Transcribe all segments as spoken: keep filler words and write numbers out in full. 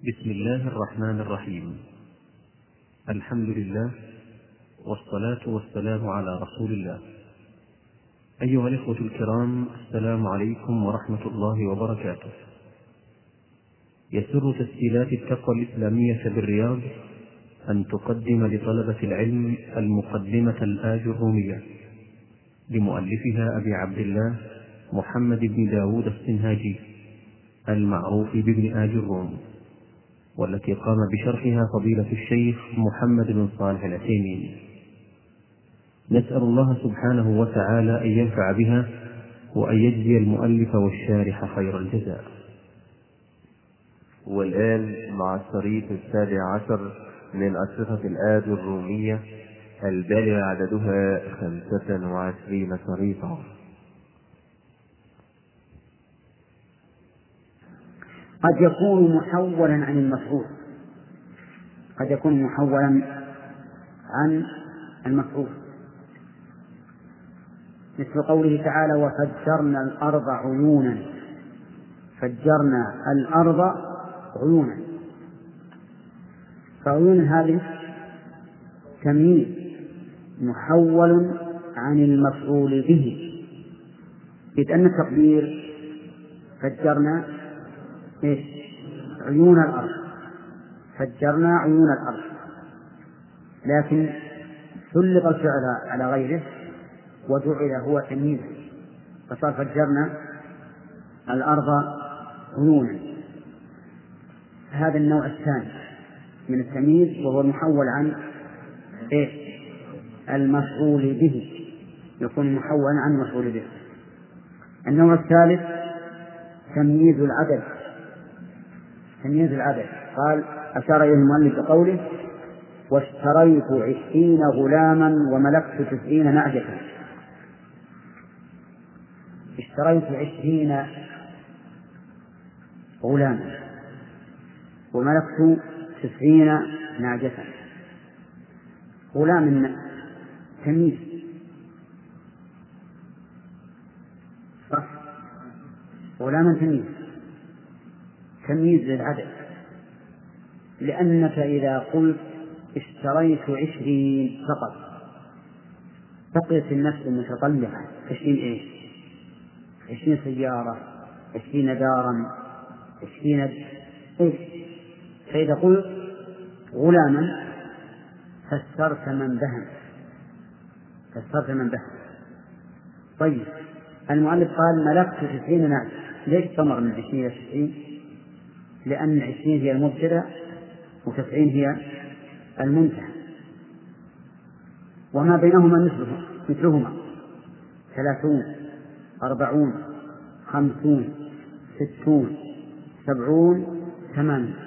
بسم الله الرحمن الرحيم. الحمد لله والصلاة والسلام على رسول الله. أيها الإخوة الكرام، السلام عليكم ورحمة الله وبركاته. يسر تسجيلات التقوى الإسلامية بالرياض أن تقدم لطلبة العلم المقدمة الآجرومية لمؤلفها أبي عبد الله محمد بن داود السنهاجي المعروف بابن آجروم، والتي قام بشرحها فضيلة الشيخ محمد بن صالح العثيمين. نسأل الله سبحانه وتعالى أن ينفع بها وأن يجزي المؤلف والشارح خير الجزاء. والآن مع الشريط السابع عشر من أشرطة الآجرومية البالغ عددها خمسة وعشرين شريطا. قد يكون محولا عن المفعول قد يكون محولا عن المفعول مثل قوله تعالى: وفجرنا الأرض عيونا. فجرنا الأرض عيونا. فعيون هذه تمييز محول عن المفعول به، إذ أن التقدير فجرنا إيش؟ عيون الأرض. فجرنا عيون الأرض، لكن سلط الفعل على غيره وجعل هو تمييزا، فصار فجرنا الأرض عيونا. هذا النوع الثاني من التمييز، وهو المحول عن إيش؟ المفعول به، يكون محولا عن المفعول به. النوع الثالث تمييز العدد. تمييز العدد قال أشار إليه المؤلف بقوله: واشتريت عشرين غلاما وملكت تسعين نعجة. اشتريت عشرين غلاما وملكت تسعين نعجة. غلام تمييز، صح؟ غلاما تمييز تمييز للعدد، لأنك إذا قلت اشتريت عشرين فقط بقيت النفس متطلعة. عشرين إيش؟ عشرين سيارة، عشرين دارا، عشرين إيش؟ فإذا قلت غلاما فسرت من بهم فسرت من بهم طيب، المؤلف قال ملكت تسعين نعجة. ليش تمر من عشرين إلى تسعين؟ لأن عشرين هي المبتدأ وتسعين هي المنتهى، وما بينهما مثله مثلهما ثلاثون، أربعون، خمسون، ستون، سبعون، ثمانون.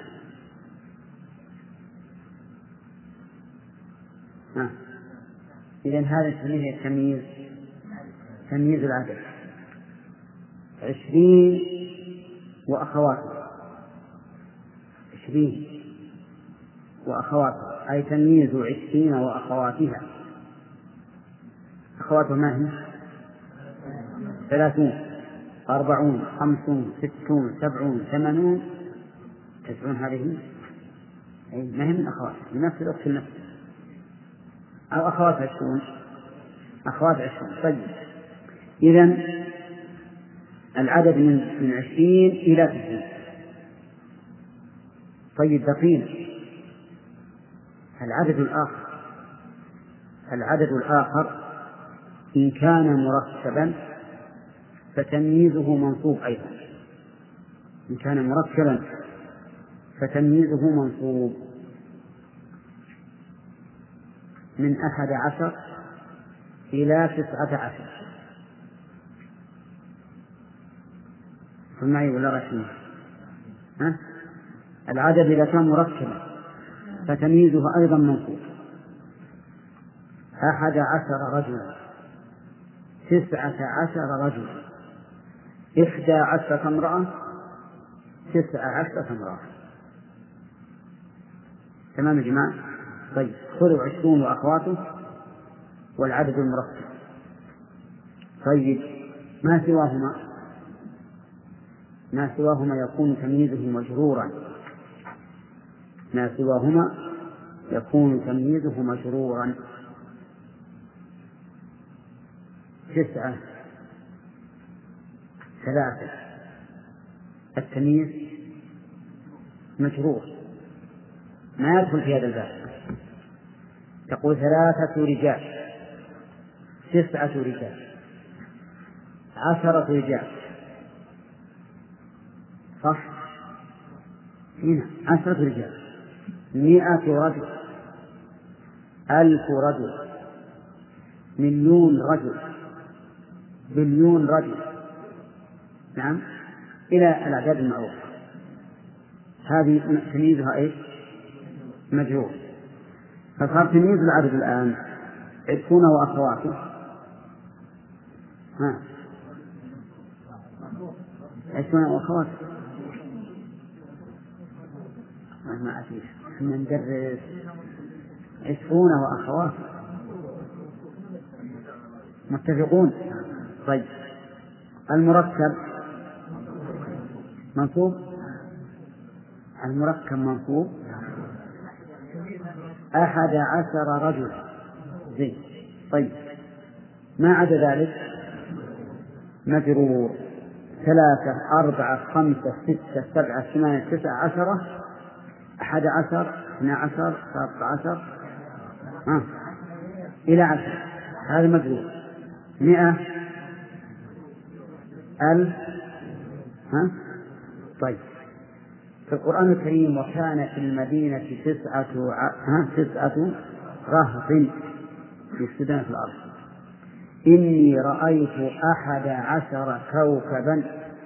آه. إذن هذا التمييز التمييز تمييز العدد. عشرين وأخواته، عشرين وأخواتها، أي تمييز عشرين وأخواتها. أخواتها ما هي؟ ثلاثون، أربعون، خمسون، ستون، سبعون، ثمانون، تسعون. هذه ما هي من أخواتها، من نفس الأخت النفس، أو أخوات عشرون، أخوات عشرون. طيب، إذن العدد من من عشرين إلى تسعين. طيب، بقينا العدد الآخر. العدد الآخر إن كان مركبا فتمييزه منصوب أيضا. إن كان مركبا فتمييزه منصوب من أحد عشر إلى تسعة عشر. معي ولا رسمي؟ ها؟ العدد إذا كان مركبا فتمييزه أيضا منصوب. أحد عشر رجلا، تسعة عشر رجلا، إحدى عشرة امرأة، تسعة عشرة امرأة. تمام يا جماعة؟ طيب، خذوا عشرون وأخواته والعدد المركب. طيب، ما سواهما ما سواهما يكون تمييزه مجرورا ما سواهما يكون تمييزه مجرورا. تسعة ثلاثة التمييز مجرور ما يدخل في هذا الباب. تقول ثلاثة رجال، تسعة رجال، عشرة رجال، صح؟ هنا عشرة رجال، مئة رجل، ألف رجل، مليون رجل، بليون رجل، نعم، إلى الأعداد المعروفة. هذه تمييزها إيش؟ مجرور. فصار تمييز العدد الآن عشرون وأخواته، ها عشرون وأخواته ما أفيش احنا ندرس عشرون وأخواته متفقون. طيب المركب منصوب، المركب منصوب أحد عشر رجل زين. طيب ما عدا ذلك مجرور، ثلاثة أربعة خمسة ستة سبعة ثمانية تسعة عشرة، أحد عشر اثنا عشر ثلاثة عشر ها إلى عشر، هذا مجرور. مئة ألف ها. طيب في القرآن الكريم وكان في المدينة تسعة ها تسعة رهط يفسدون في الأرض إني رأيت أحد عشر كوكبا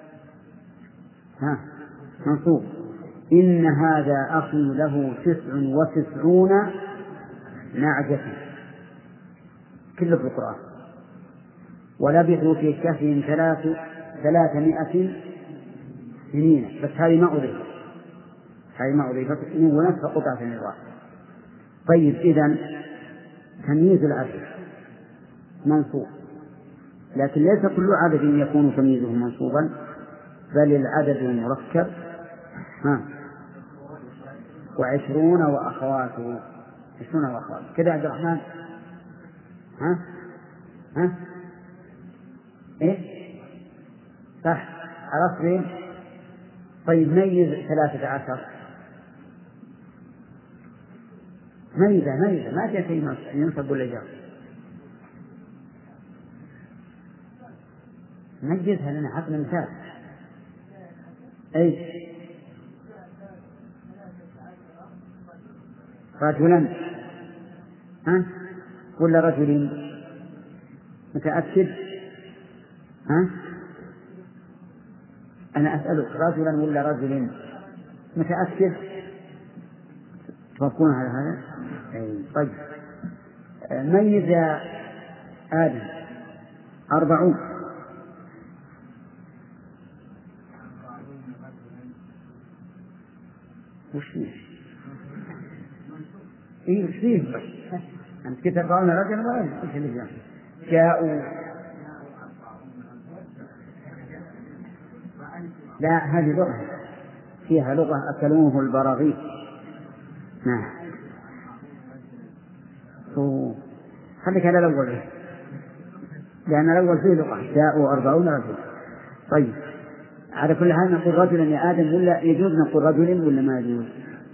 ها منصوب. إن هذا أخي له تسع وتسعون نعجة، كله في القرآن. ولبثوا في كهفهم ثلاث ثلاثمائة سنين، بس هذه ما أضيفت، هذه ما أضيفت ونسخ قطعة من الواحد. طيب إذن تمييز العدد منصوب، لكن ليس كل عدد يكون تمييزه منصوبا، بل العدد المركب ها وعشرون وأخواته، عشرون وأخواته كذا. عبد الرحمن ها ها إيه صح عرفت ليه؟ طيب ميز ثلاثة عشر، ميزة ميزة ما جاء شيء ينصب ولا جاء، ميزها لنا عطنا مثال. أي رجلا ها ولا رجل متأكد ها؟ أنا أسألك رجلا ولا رجل متأكد؟ توافقون على هذا؟ أي طيب ميز يا آدم أربعون. وش فيه؟ إيه وش فيه؟ أنت كنت تقولون رجلا ولا إيش اللي جاء؟ جاءوا لا هذه لغة فيها لغة أكلوه البراغيث. نعم خليك على الأول لأن الأول فيه لغة جاءوا أربعون رجل. طيب على كل حال نقول رجلا يا آدم ولا يجوز نقول رجل ولا ما يجوز؟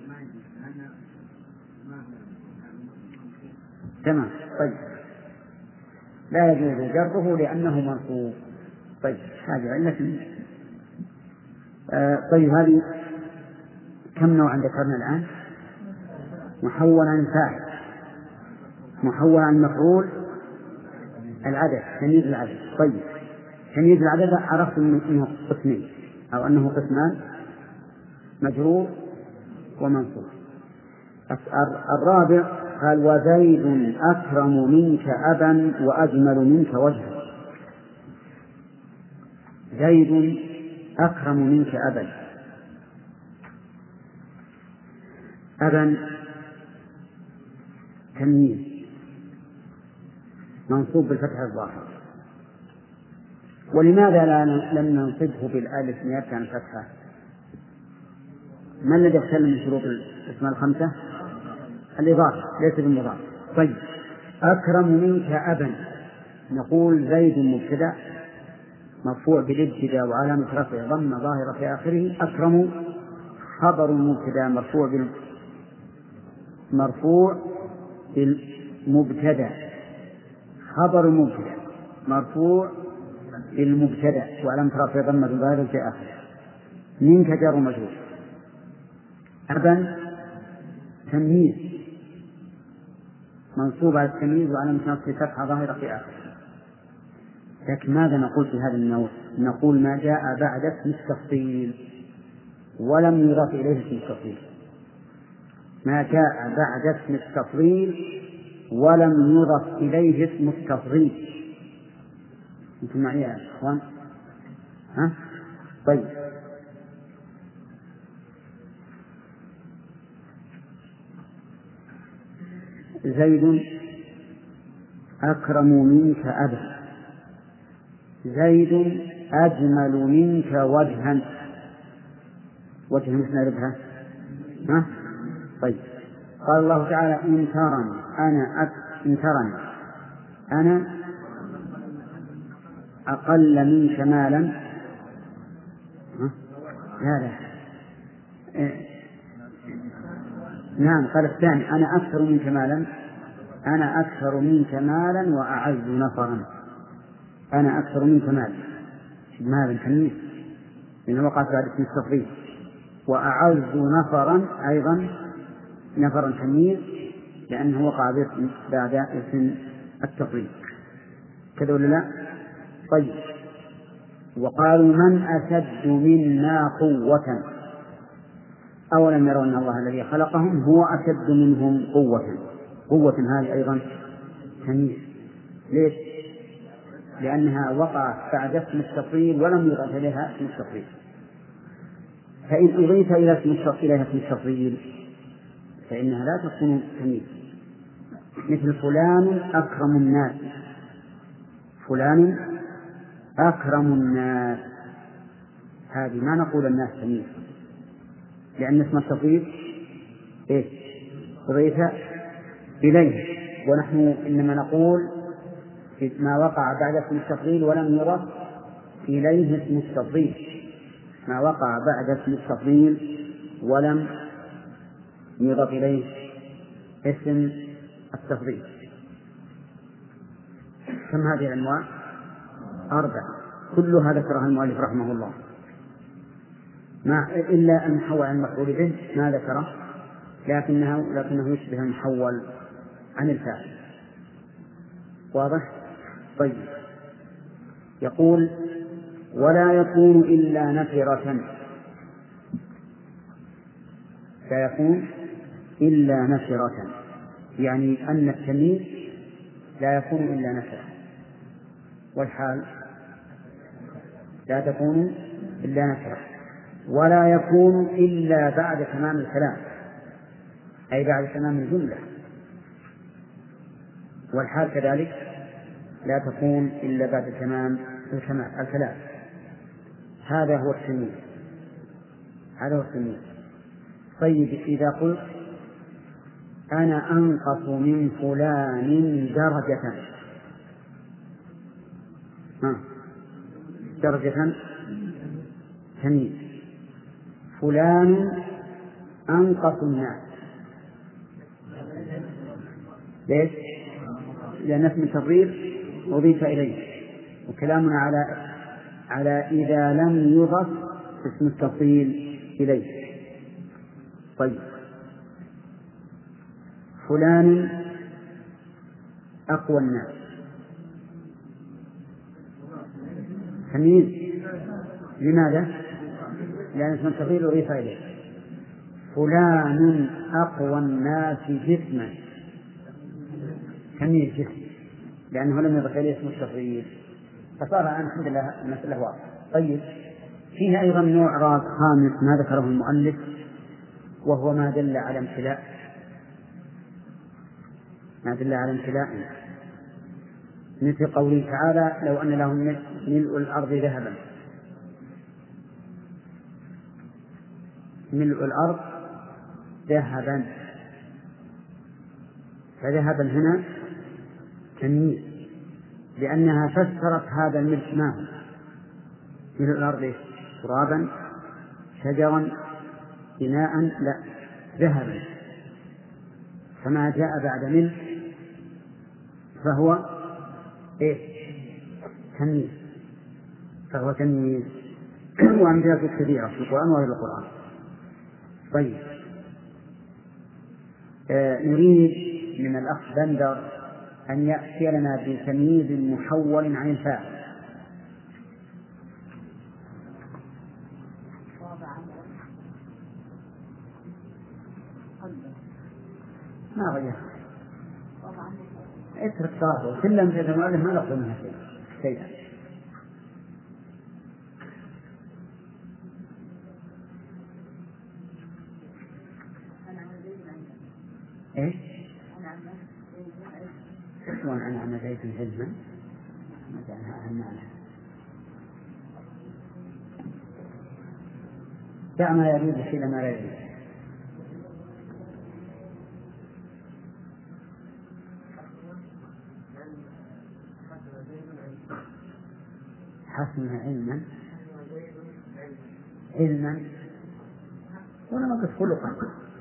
تمام. طيب لا يجوز جره لأنه منصوب. طيب هذه علة. آه طيب هذه كم نوعا ذكرنا الآن؟ محول عن فاعل، محول عن مفعول، العدد، تمييز العدد. طيب تمييز العدد عرفت أنه قسمين أو أنه قسمان، مجرور ومنصوب. الرابع قال وزيد أكرم منك أبا وأجمل منك وجها. زيد أكرم منك أبا، أبا تمييز منصوب بالفتح الظاهر. ولماذا لا لم ننصبه بالألف نيابة عن الفتحة؟ ما الذي يختل من شروط الأسماء الخمسة؟ الإضافة ليس بالمضاف. طيب، أكرم منك أبا، نقول زيد مبتدأ مرفوع بالابتداء وعلامة رفعه ضمة ظاهرة في آخره. أكرم خبر مبتدأ مرفوع بال مرفوع بالمبتدأ، خبر مبتدأ مرفوع بالمبتدأ وعلامة رفعه ضمة ظاهرة في آخره. منك جار مجرور. أبا تمييز منصوب على التمييز وعلامة نصبه فتحة ظاهرة في آخره. لكن ماذا نقول في هذا النوع؟ نقول ما جاء بعد اسم التفضيل ولم يضاف إليه اسم التفضيل. ما جاء بعد اسم التفضيل ولم يضف إليه اسم التفضيل. أنتم معي يا إخوان؟ ها؟ طيب، زيد أكرم منك أبا، زيد أجمل منك وجها. وجه مثل نعرفها؟ ها؟ طيب، قال الله تعالى إن ترني أنا أك... إن ترني أنا أقل منك مالا. ها؟ لا لا إيه. نعم، قال الثاني أنا أكثر منك مالا، أنا أكثر منك مالا وأعز نفرا. أنا أكثر منك مالا، مالا تمييز لأنه وقعت بعد اسم التفضيل، وأعز نفرا أيضا نفرا تمييز لأنه وقع بعد اسم التفضيل. كذا ولا لا؟ طيب، وقالوا من أشد منا قوة أولم يروا أن الله الذي خلقهم هو أشد منهم قوة. قوة هذه أيضا تمييز. ليش؟ لأنها وقعت بعد اسم التفضيل ولم يضاف إليها اسم التفضيل. فإن أضيف إلى اسم التفضيل فإنها لا تكون تمييز. مثل فلان أكرم الناس، فلان أكرم الناس، هذه ما نقول الناس تمييز لأن اسم التفضيل إيه؟ أضيف إليه. ونحن إنما نقول ما وقع بعد اسم التفضيل ولم يضف إليه اسم التفضيل، ما وقع بعد اسم التفضيل ولم يضف إليه اسم التفضيل. كم هذه الأنواع؟ أربعة، كلها ذكرها المؤلف رحمه الله، ما إلا المحول عن المفعول به ما ذكره، لكنه لكنه يشبه المحول عن الفاعل. واضح؟ طيب، يقول ولا يكون إلا نكرة، لا يكون إلا نكرة، يعني أن التمييز لا يكون إلا نكرة، والحال لا تكون إلا نكرة، ولا يكون إلا بعد تمام الكلام أي بعد تمام الجملة، والحال كذلك لا تكون إلا بعد تمام الكلام. هذا هو التمييز، هذا هو التمييز. طيب، إذا قلت أنا أنقص من فلان درجة، ها درجة تمييز، فلان أنقص الناس، ليش؟ لأن اسم التفضيل أضيف إليه، وكلامنا على على إذا لم يضف اسم التفضيل إليه. طيب، فلان أقوى الناس، تمييز، لماذا؟ لأن اسم التفضيل أضيف إليه. فلان أقوى الناس جسما، تمييز جسم لأنه لم يضف إليه اسم التفضيل، فصار الحمد لله المسألة واضحة. طيب، فيه أيضا نوع راس خامس ما ذكره المؤلف، وهو ما دل على امتلاء، ما دل على امتلاء، مثل قوله تعالى لو أن لهم ملء الأرض ذهبا، ملء الأرض ذهبا، فذهبا هنا تمييز، لأنها فسرت هذا الملء ما هو. ملء الأرض ترابا، شجرا، بناء، لا، ذهبا. فما جاء بعد منه فهو إيه؟ تمييز، فهو تمييز. وأمثلة كثيرة في القرآن وغير القرآن. طيب، آه نريد من الأخ بندر أن يأتي لنا بتمييز محول عن الفاعل. ما غير اترك صاحبه كل من يتم المؤلف ما نقصد منها شيء شيئا. ايش؟ شلون انا عن زيد علما؟ ما جعلها اهم معنى. دع ما يريد الى ما لا يريد. حسن علما علما ولا ما قلت خلقا،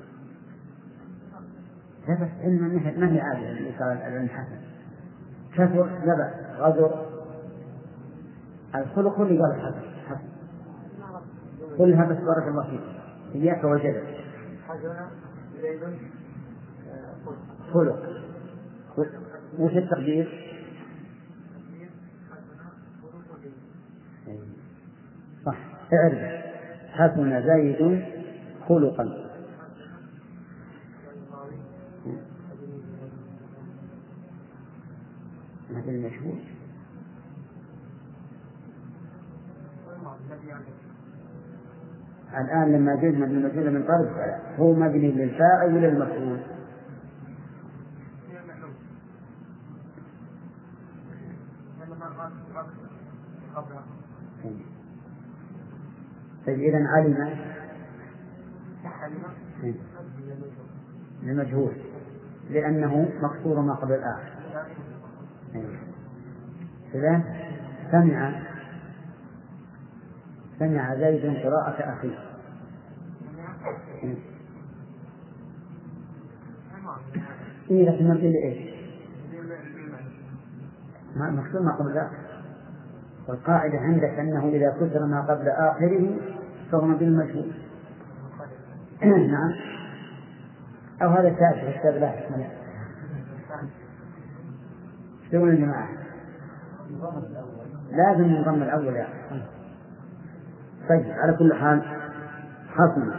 لا بس علما ما هي عادة اللي قال العلم حسن. كثر لا غدر، الخلق اللي قال حسن حسن كلها بس بارك الله فيك إياك وجدت خلق. وش التقدير؟ صح، اعرف حسن زيد خلقا. هذا المشهور. الآن لما جئنا من المجهول من طرف هو مبني للفاعل ولا المفعول؟ طيب إذن علم المجهول لأنه مقصور ما قبل الآخر. إذن سمع سمع زيد قراءة أخيه. إيه لكن نقول إيش؟ ما مقصور ما قبل الآخر. والقاعدة عندك أنه إذا كسر ما قبل آخره فهو بالمجهول. نعم، أو هذا شاذ في الكتاب لا حكم له. شو يا جماعة؟ لازم نضم الأول يا أخي. طيب، على كل حال حصل.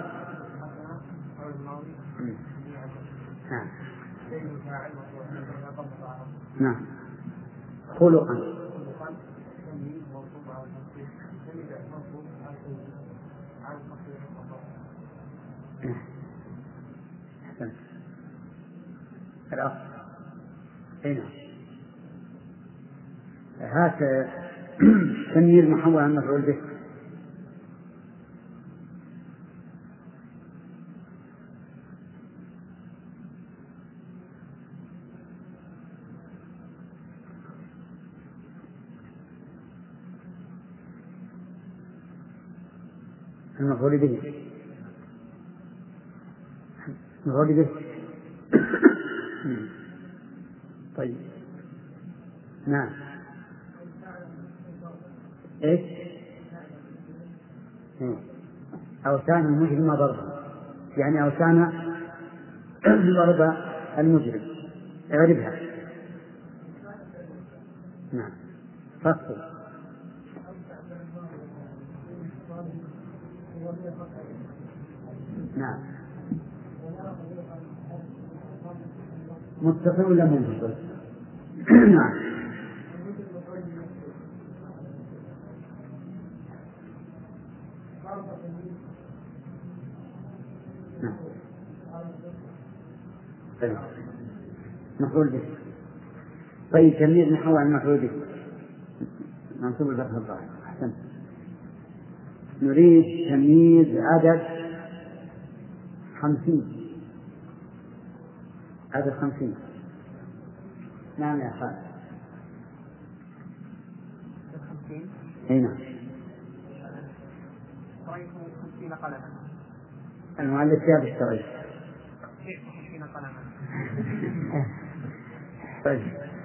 نعم نعم خلقا. الأصل هنا هات تمييز محول عن مفعول به. المفعول به المفعول به. طيب، نعم. إيش؟ أوسان المجرم ضربا، يعني أوسان ضرب المجرم، اعرفها. نعم، فصل. نعم، متصل ولا منفصل؟ نعم. نعم. طيب، مفعول به. طيب، تمييز محول عن مفعول به منصوب الفتح الظاهر. أحسنت. نريد تمييز عدد خمسين. عدد خمسين. نعم يا خالد. خمسين. أي نعم. رأيت خمسين قلما. المؤلف جاب الشرعي. خمسين قلما. طيب.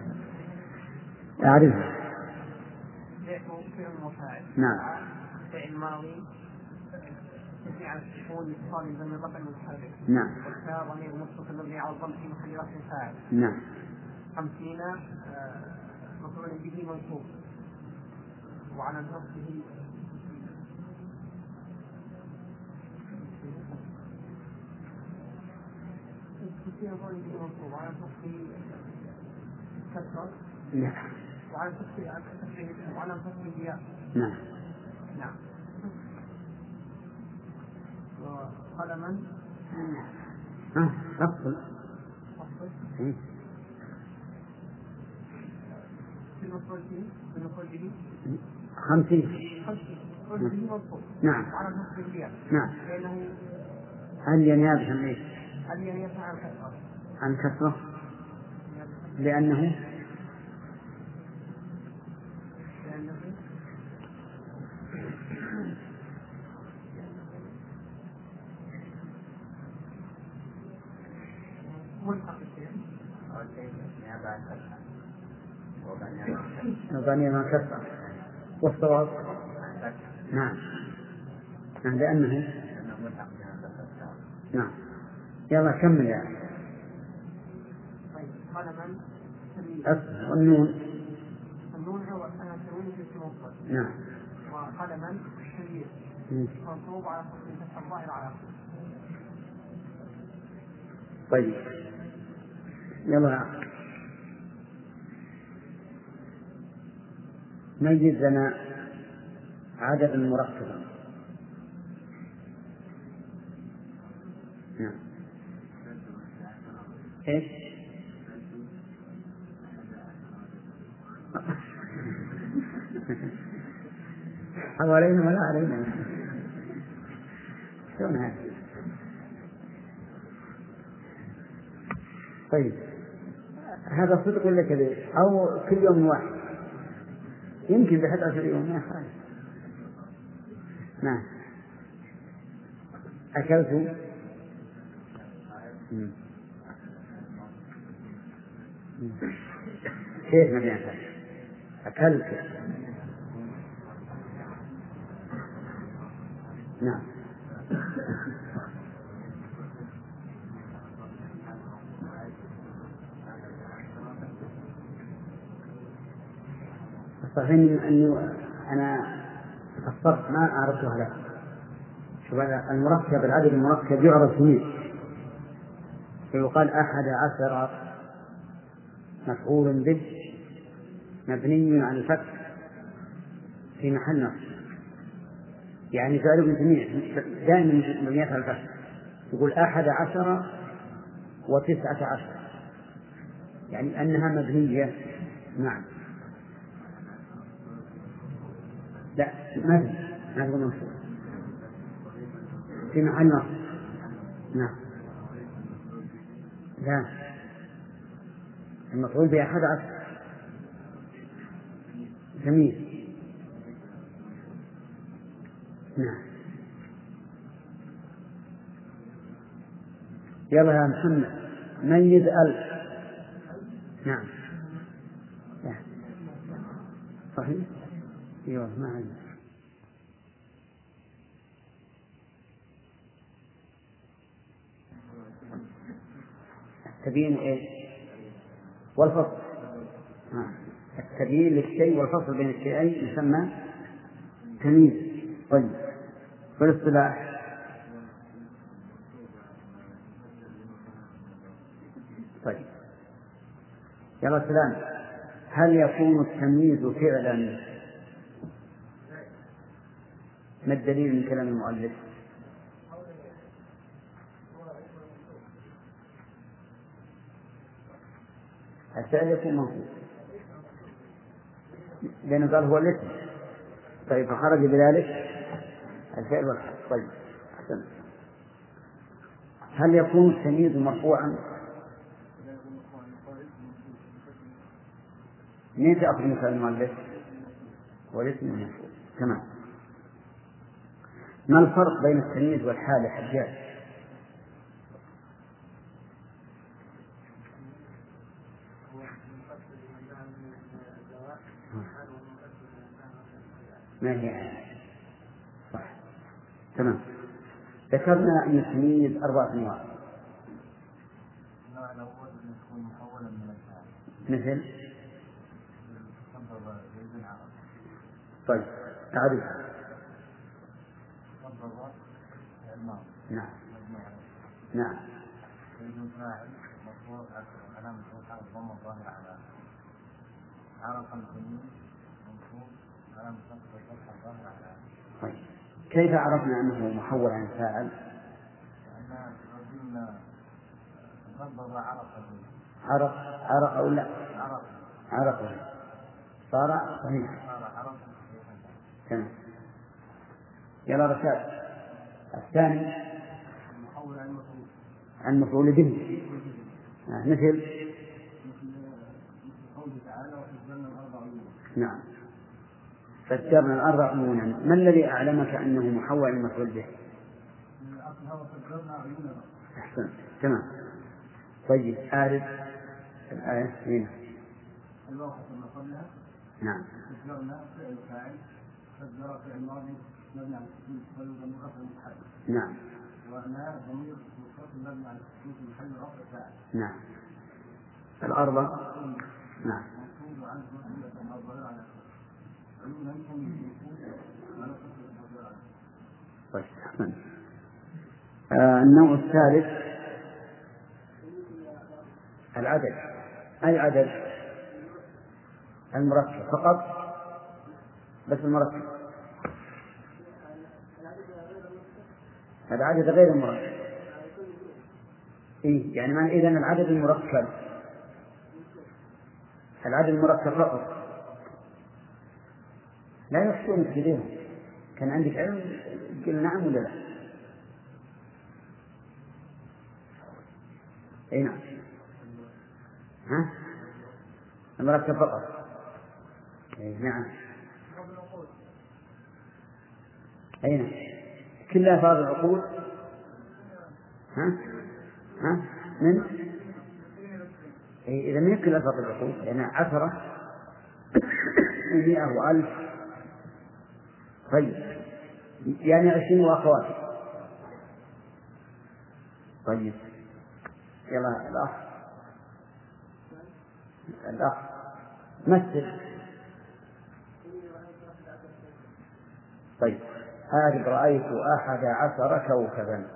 أعرفه. فعل مفاعل. نعم. فعل ماضي. مبني على السكون اتصال بين الرفع والمتحرك. نعم. والتاء ضمير متصل مبني على الضم في محل رفع فاعل. نعم. خمسين مفعول به منصوب وعلى نصبه خمسين مفعول به منصوب وعلى نصبه كسر. نعم. وعلى نصبه وعلى نصبه ياء. نعم. نعم. وقلما. ها أفضل. أفضل. إيه. في المفعول به في المفعول به خمسين. خمسين مفعول به منصوب. نعم. وعلى نصبه ياء. نعم. لأنه هل ينابه عن إيش؟ هل ينابه عن كسر؟ عن كسرة. لأنه لأنه ملحق الشيء. وبني ما كسر. والصواب. نعم. نعم لأنه. نعم. يلا كمل يا أخي. قلما. أصل والنون. النون هو تنوين في المفرد. نعم. وقلما تمييز منصوب على فتح الظاهر على آخره. طيب. يلا يا أخي. ميز لنا عدد مركبا. نعم. ايش؟ حوالينا ولا علينا؟ شلون هذا؟ طيب هذا صدق ولا كذب؟ أو كل يوم واحد؟ يمكن بحد عشر يوم يا خالد. نعم. أكلت. كيف ما بينفع؟ أكلت. نعم. صحيح أني أنا قصرت ما أعرفها لك. شوف المركب العدد المركب يعرف فيه فيقال أحد عشر مفعول به مبني على الفتح في محل نصب. يعني فعل ابن تيمية دائما مبنيات على الفتح. يقول أحد عشر وتسعة عشر يعني أنها مبنية. نعم. لا ما في ما في منصوب في محل نصب. نعم. لا المفعول به أحد عشر جميل. نعم. يلا يا محمد ميز ألف. نعم. لا. صحيح. ايوه ما عندي. التبيين ايش؟ والفصل. آه. التبيين للشيء والفصل بين الشيئين يسمى تمييز. طيب والاصطلاح طيب يلا سلام. هل يكون التمييز فعلا؟ ما الدليل من كلام المؤلف؟ الفعل يكون منصوب لأنه قال هو الاسم. طيب فخرج بذلك الفعل والحرف. طيب أحسن. هل يكون التمييز مرفوعا؟ مين تأخذ مثال المؤلف؟ والاسم المرفوع. تمام. ما الفرق بين التمييز والحال يا حجاج؟ ما هي صح. تمام. ذكرنا أن التمييز أربعة أنواع. مثل طيب أعرفها. نعم نعم طيب. كيف عرفنا أنه محول عن فاعل؟ عرف عرف أو لا عرف صار صحيح. تمام. يلا رشاد. الثاني عن مفعول به. مثل نعم فجرنا الأرض عيونا. ما الذي أعلمك أنه محول عن مفعول به؟ أحسن. تمام. طيب أعرف الآية هنا. نعم نعم نعم الأرض نعم. طيب أحسن. آه النوع الثالث العدد. أي عدد؟ المركب فقط بس المركب. العدد غير المركب. إيه يعني ما إذن العدد المركب العدد المركب فقط لا يحسن كثيرا. كان عندك علم قل نعم ولا لا؟ أي نعم. ها المركب فقط. أي نعم. أي نعم. كل ألفاظ العقود. ها ها من إذا ما يكل ألفاظ العقود يعني عشرة مئة وألف. طيب يعني عشرين وأخوات. طيب يلا الأخ الأخ مثل. طيب هذه رأيت أحد عشر كوكبا.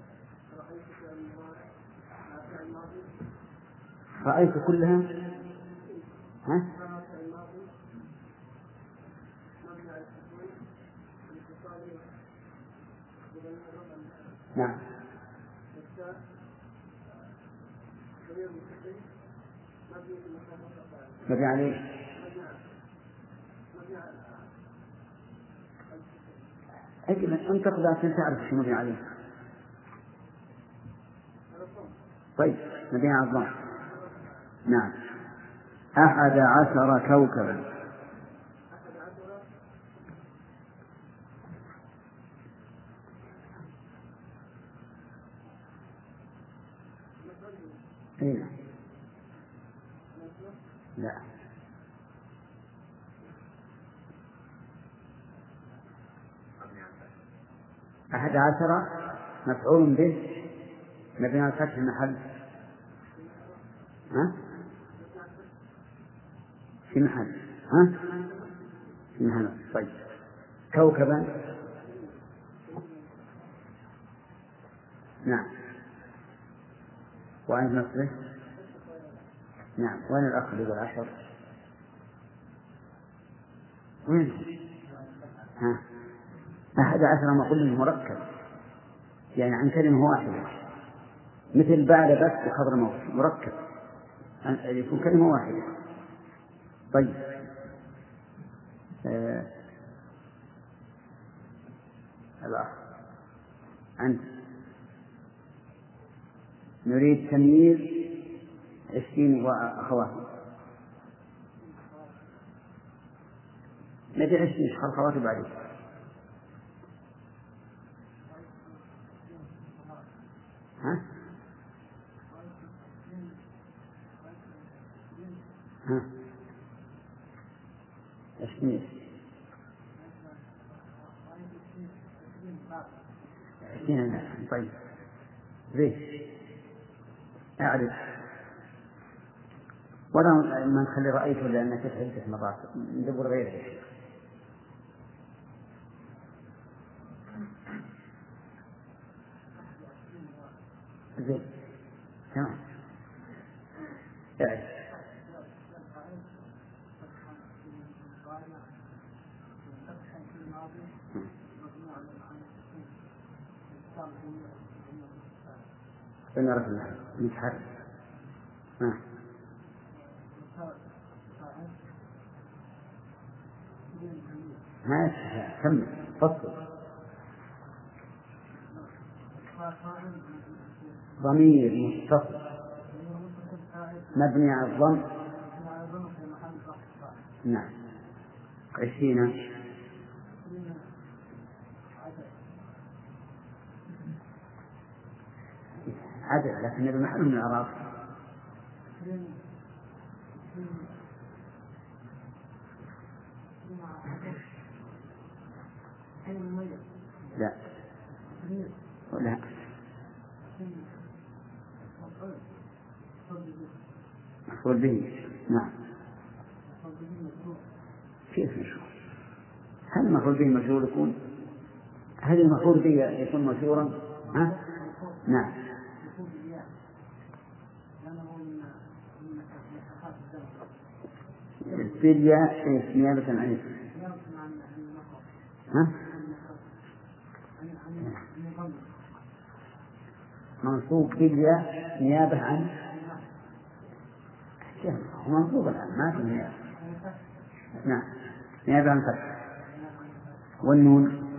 رأيت كلها. ها نعم مبني عليه. أجل أنت قد تعرف شو مبني عليه. طيب مبني على الضم. نعم أحد عشر كوكبا. أين؟ لا أحد عشر مفعول به مبني على الفتح المحل. ها في محل. ها في محل. طيب كوكبا. نعم وعند نصره. نعم وين الأخ اللي يقول عشر؟ وين؟ ها أحد عشر ما قلنا مركب يعني عن كلمة واحدة مثل بعد بس بخبر موت مركب يكون كلمة واحدة. طيب آه. الأخ أنت نريد تمييز عشرين وأخواتها. نبي عشرين أخواتها بعدين. ها؟ ها؟ عشرين عشرين طيب زين أعرف ولا ما نخلي رأيته لأنك تعيش مرات ندور غيره. زين تمام أعرف بنعرف الله نتحرك ها ما كمل فصل. ضمير متصل مبني على الضم. نعم عشرين عدل لكن المحل من الأعراف. لا لا مفعول به. نعم كيف مشهور؟ هل المفعول به مشهور يكون؟ هل المفعول به يكون مشهورا؟ ها؟ نعم بالياء نيابة عن اسم. ها؟ منصوب بالياء نيابة عن منصوب الآن ما في نيابة. نعم نيابة عن فتح. والنون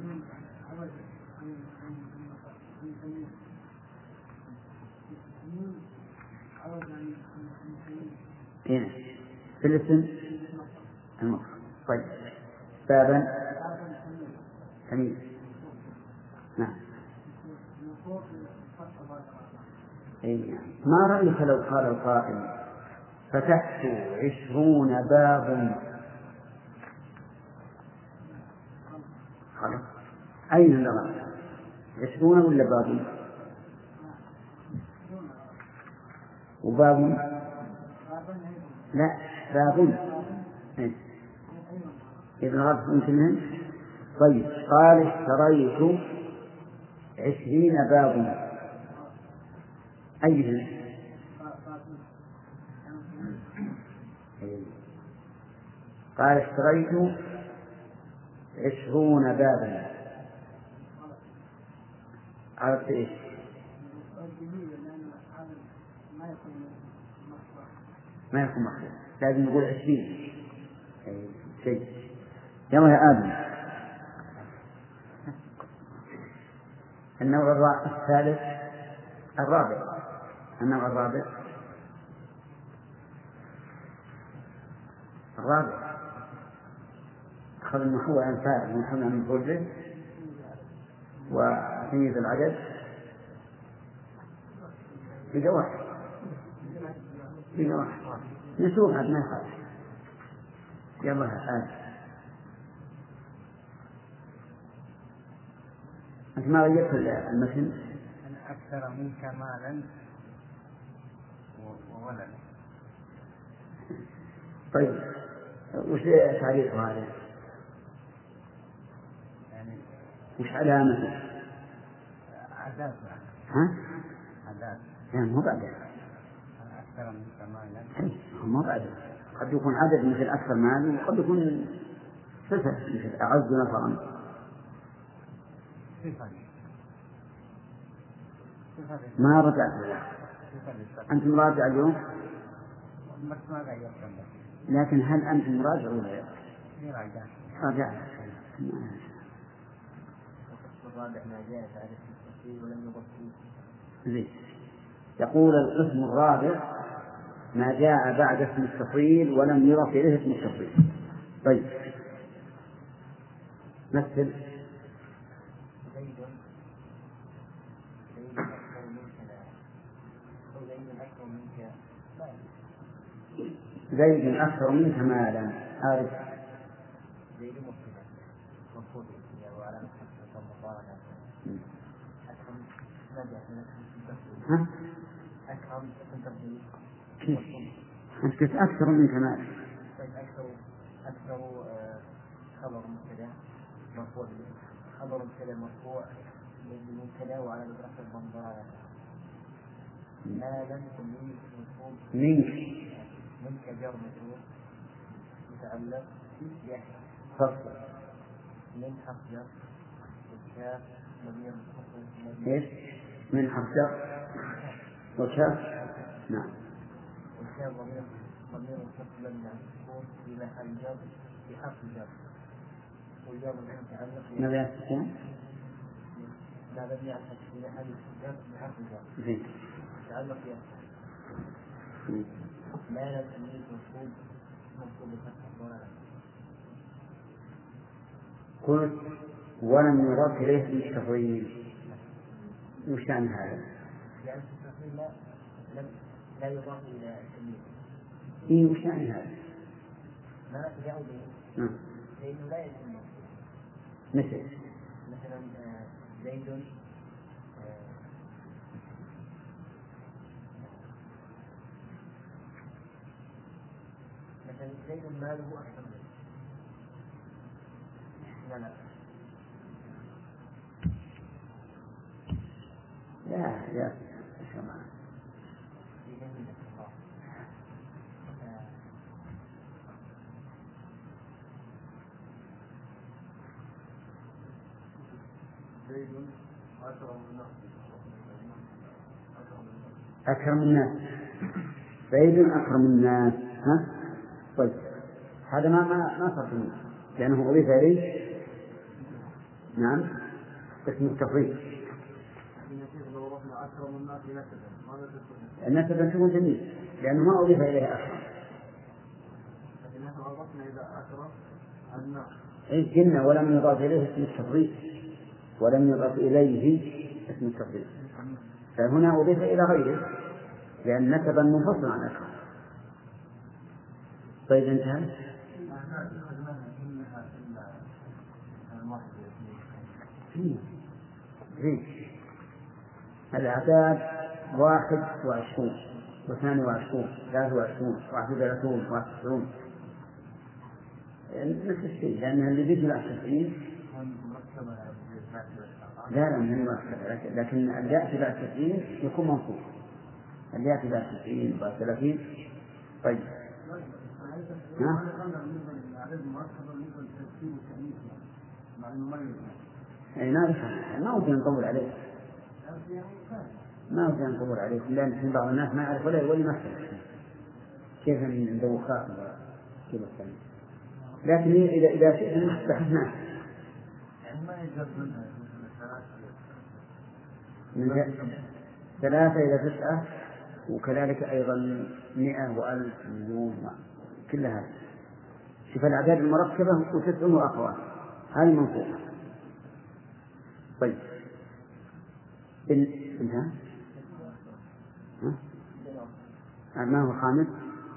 هنا في الاسم المفرد. طيب بابا تمييز. نعم ما رأيك لو قال القائل فتحت عشرون باب؟ خلاص أين اللغة؟ عشرون ولا باب؟ وباب لا باب ابن غرب ممكن. طيب قال اشتريت عشرين باب أيها؟ قال اشتريت عشرون بابا عرفت ايش؟ ما يكون مخصوص لازم نقول عشرين شيء. يلا يا آدم النوع الثالث الرابع. النوع الرابع الرابع أخذ النحو عن فاعل ونحو عن مفعول به وتمييز العدد في واحد في واحد نشوف عاد ما يخالف. يلا هذا أنت ما غيرت المتن. أنا أكثر منك مالا وولدا. طيب وش تعريف هذا؟ يعني وش علامته؟ عدد. ها؟ عدد. يعني مو بعد. أنا أكثر منك مالا. مو بعد. قد يكون عدد مثل أكثر مال وقد يكون صفة مثل أعز نفرا. ما رجعت له. أنت مراجع اليوم؟ لكن هل أنت مراجع ولا لا؟ راجع. الرابع ما جاء تعرف التفصيل ولم يبصر. زين. يقول القسم الرابع ما جاء بعد اسم التفضيل ولم يضف إليه اسم التفضيل. طيب مثل زيد أكثر منك مالا. عارف ها؟ كيف؟ أنت قلت أكثر منك مالا. أكثر أكثر خبر مبتدأ مرفوع خبر مبتدأ مرفوع بالمبتدأ وعلى الرفع المنظر مالا منك منك جر مجرور متعلق فصل من حرف جر والكاف ضمير متصل ايش؟ من حرف جر والكاف نعم والكاف ضمير ضمير متصل من السكون في محل جر في حرف جر والجر متعلق ماذا يسكن؟ ما لم يعتق في محل جر بحرف جر زين متعلق يفتح مالا تمييز مفقود مفقود بفتح ولا قلت ولم يضاف إليه اسم التفضيل. وش عن هذا؟ لأن التفضيل لا لم لا يضاف إلى التمييز. إيه وش عن هذا؟ ما يعود نعم لأنه لا يتم مثل مثلا زيد مثلا زيد ماله أكثر منه. لا لا لا لا أكرم الناس. زيد أكرم الناس. ها؟ طيب هذا ما ما ما صار منه لأنه أضيف إليه نعم اسم التفضيل. النسب تكون جميل لأنه ما أضيف إليه أكرم. إيه قلنا ولم يضاف إليه اسم التفضيل ولم يضاف إليه اسم التفضيل فهنا أضيف إلى غيره لأن نسبا منفصل عن أكرم. طيب انتهى. فيه الأعداد واحد وعشرون واثنان وعشرون ثلاثة وعشرون واحد وثلاثون واحد وتسعون نفس الشيء لأن اللي بيجي بعد تسعين لا لا من المركبة لكن اللي يأتي بعد تسعين يكون منصوب. اللي يأتي بعد تسعين بعد ثلاثين. طيب ها؟ أي نعرف ما ودي نطول عليه ما ودي نطول عليه لأن بعض الناس ما يعرف ولا ولا يمثل كيف ندوخات كيف الثاني. لكن إذا إذا شئنا بحثنا من ثلاثة إلى تسعة وكذلك أيضا مئة وألف مليون كلها. شوف الأعداد المركبة وتسع وأخوات هذه منصوبة. طيب انتهى. ما هو خامس؟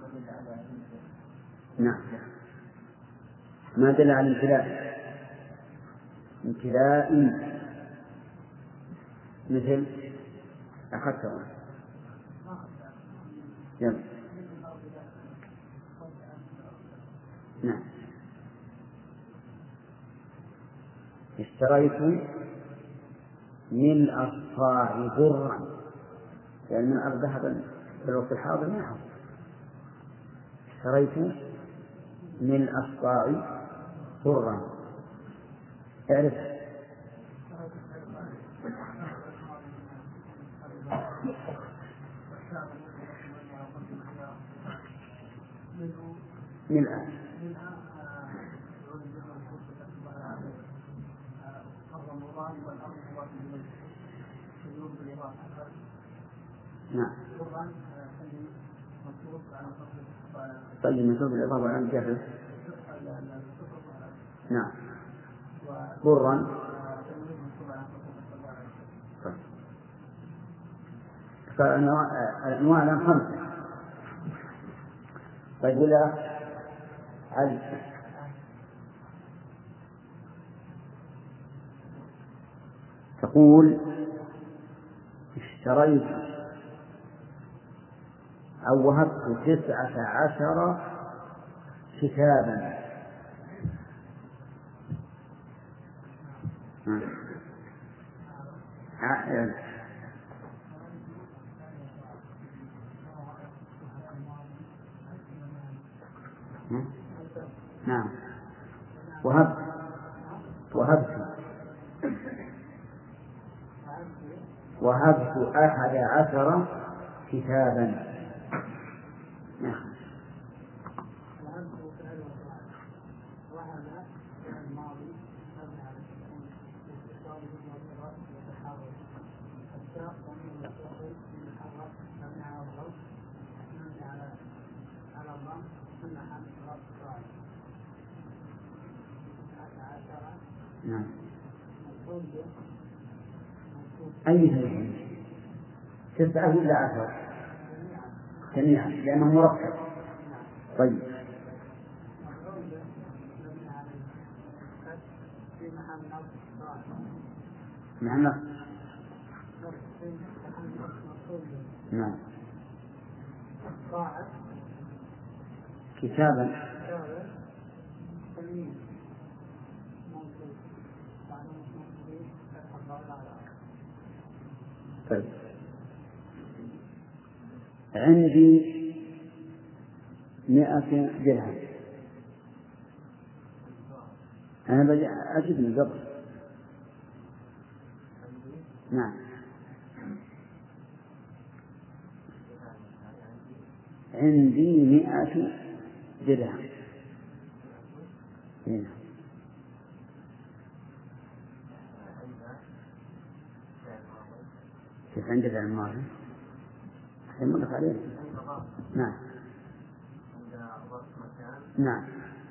نعم ما دل على امتلاء امتلاء مثل أخذته يلا نعم اشتريت من الصاع برا يعني من أرض ذهبا في الوقت الحاضر ما يحصل. اشتريت من الصاع برا تعرف من الآن نعم. طيب منصوب الإضافة على الجهل. نعم. برا. فالأنواع الآن خمسة. طيب ولا علي تقول اشتريت أو وهبت تسعة عشر كتابا. نعم. وهبت وهبت وهبت أحد عشر كتابا. نعم. نعم. أي شيء تسعة ولا عشر جميعا لأنه مركب. طيب نعم. نعم. كتابا. طيب عندي مئة درهم. أنا بجي أجد من قبل. نعم. عندي مئة درهم. كيف عندك المال؟ يملك عليه. نعم. نعم.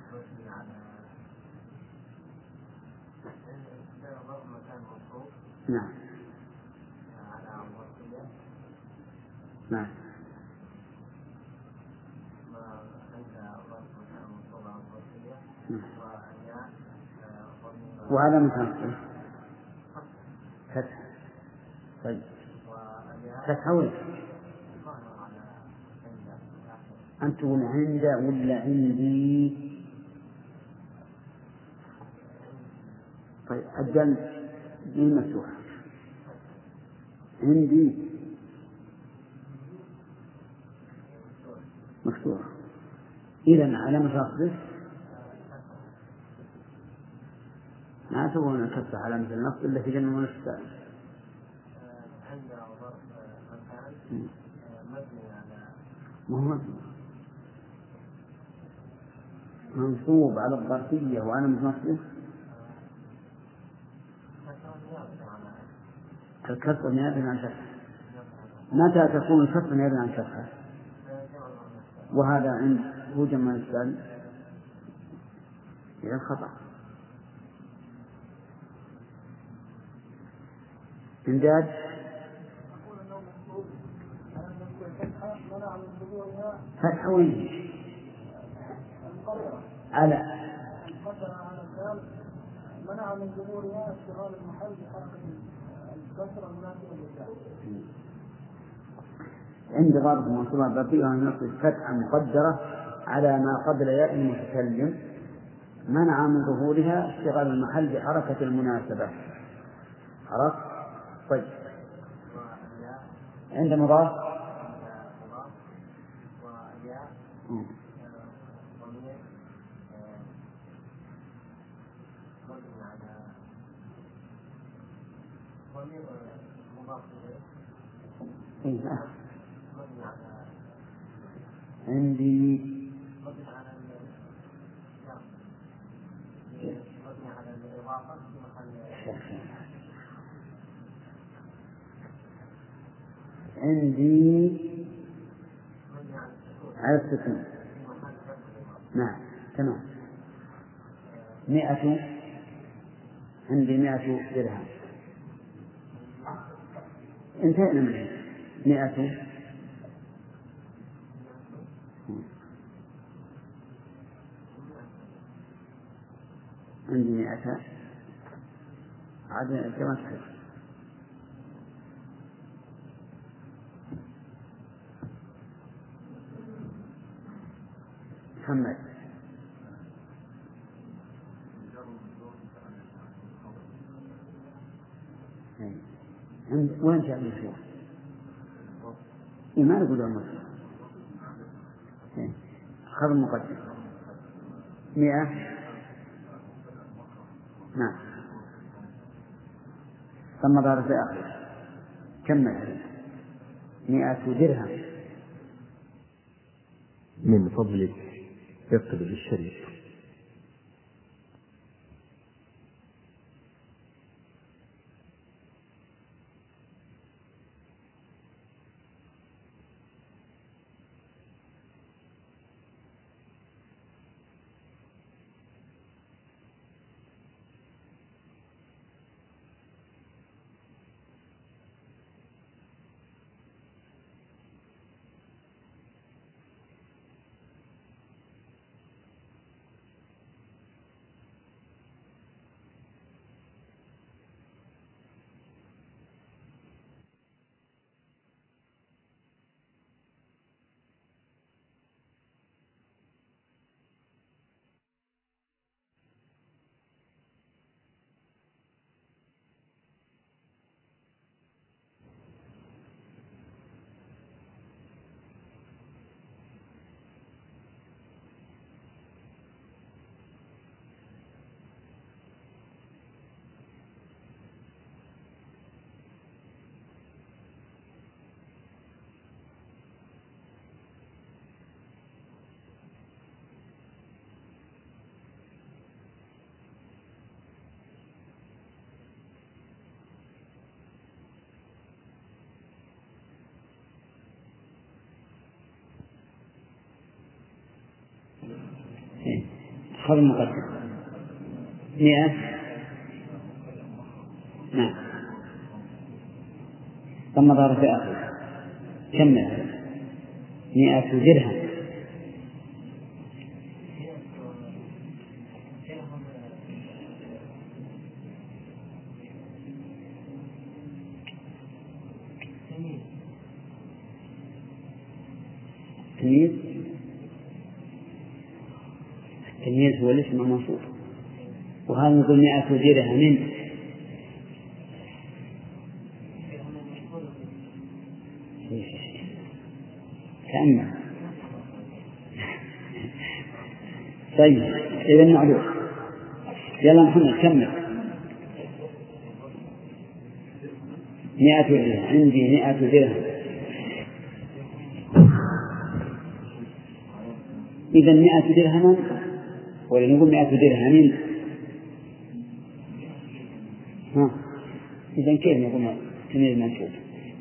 نعم. نعم. وهذا مثال فتح. طيب فتح وين؟ أنت تقول عند ولا عندي؟ طيب الجنب دي مفتوحة. عندي مفتوحة. إذن علامة النصب ما تبغون نكتب علامة النصب إلا في جنب ونصب. منصوب على الظرفية وعلامة نصبه الكسر نيابة عن شرحه. متى تكون الكسر نيابة عن شرحه؟ وهذا عند هو جمع السؤال إلى الخطأ. إمداد فتح وين؟ على منع من ظهورها اشتغال المحل بحركة الكسر المناسبة للفعل. عند ضرب منصوبة ظرفية ونصب فتحة مقدرة على ما قبل ياء المتكلم منع من ظهورها اشتغال المحل بحركة المناسبة. عرفت؟ طيب عند مضاف عندي عندي على السكون. نعم تمام. مئة عندي مئة درهم. انتهينا منه. مئة عندي مئة عدد كما تحب. محمد وين جاء المشروع؟ إيه ما نقول المشروع. خذ المقدم. مئة. نعم. ثم ضارب في آخر. كمل. مئة درهم. من فضلك اقلب الشريط. خذ المقدم. مئة. نعم. ثم ضارب في آخر. كمل. مئة درهم. تمييز. التمييز هو الاسم الموصول، وهذا نقول مئة درهم. تأمل. طيب إذا معلوم. يلا محمد كمل. مئة درهم. عندي مئة درهم. إذا مئة درهم ولا نقول مئة درهم؟ ها إذا كيف نقول تمييز منصوب؟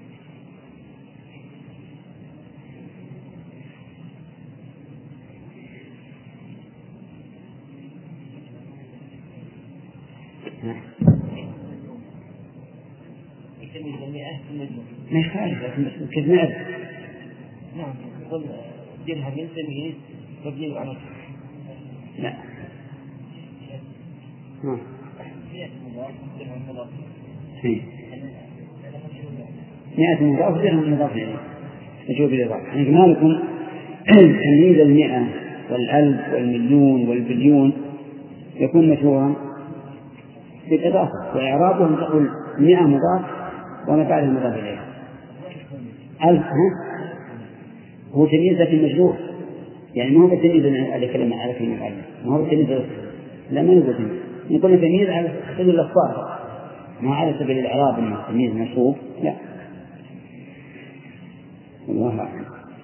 ما يخالف كيف نعرف؟ نعم يقول درهم من تمييز مبني على لا. ها. مئة مضاف درهم مضاف إليه مجهول بالإضافة. يعني ما لكم تمييز المئة والألف والمليون والبليون يكون مشهورا بالإضافة، وإعرابهم تقول مئة مضاف وما بعدها مضاف إليه. ألف هو تمييز لكن مجهول، يعني ما هو تمييز على كلمة على كلمة علم، ما هو تمييز. لا ما نقول تمييز، نقول تمييز على سبيل الأصفار، ما على سبيل الإعراب إنه تمييز مشهور. لا. الله أعلم.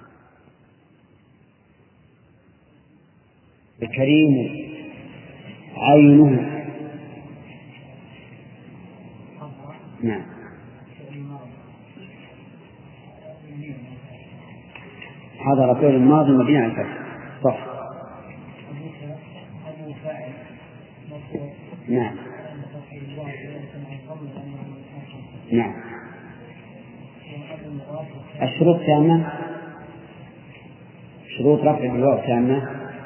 الكريم عينه. نعم. حضر فعل الماضي مبني على الفتح صح. نعم نعم. الشروط تامة، شروط رفع الواو تامة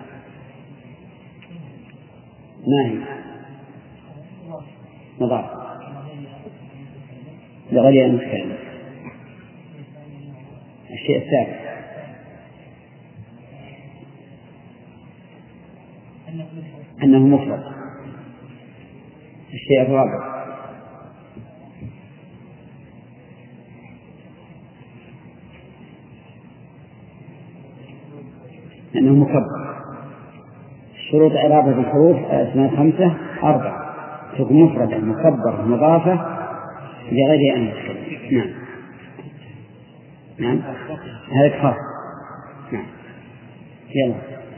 ما هي؟ مضاف لغير أن نتكلم. الشيء الثالث أنه مفرد. الشيء الرابع أنه مكبر. شروط إعراب الحروف أسماء خمسة أربعة، تكون مفردة مكبرة مضافة لغير أن يتكلم. نعم نعم هذا خاص. نعم يلا.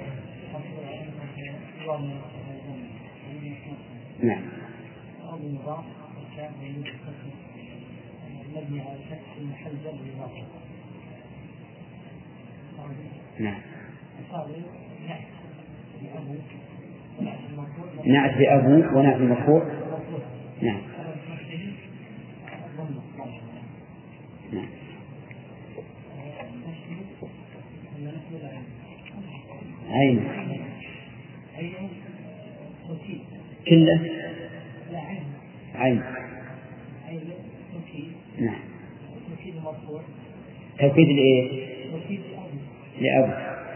نعم نعم نعت بأبو ونعت المرفوع. نعم نعم عين كله عين. نعم توكيد لإيه؟ لأبو.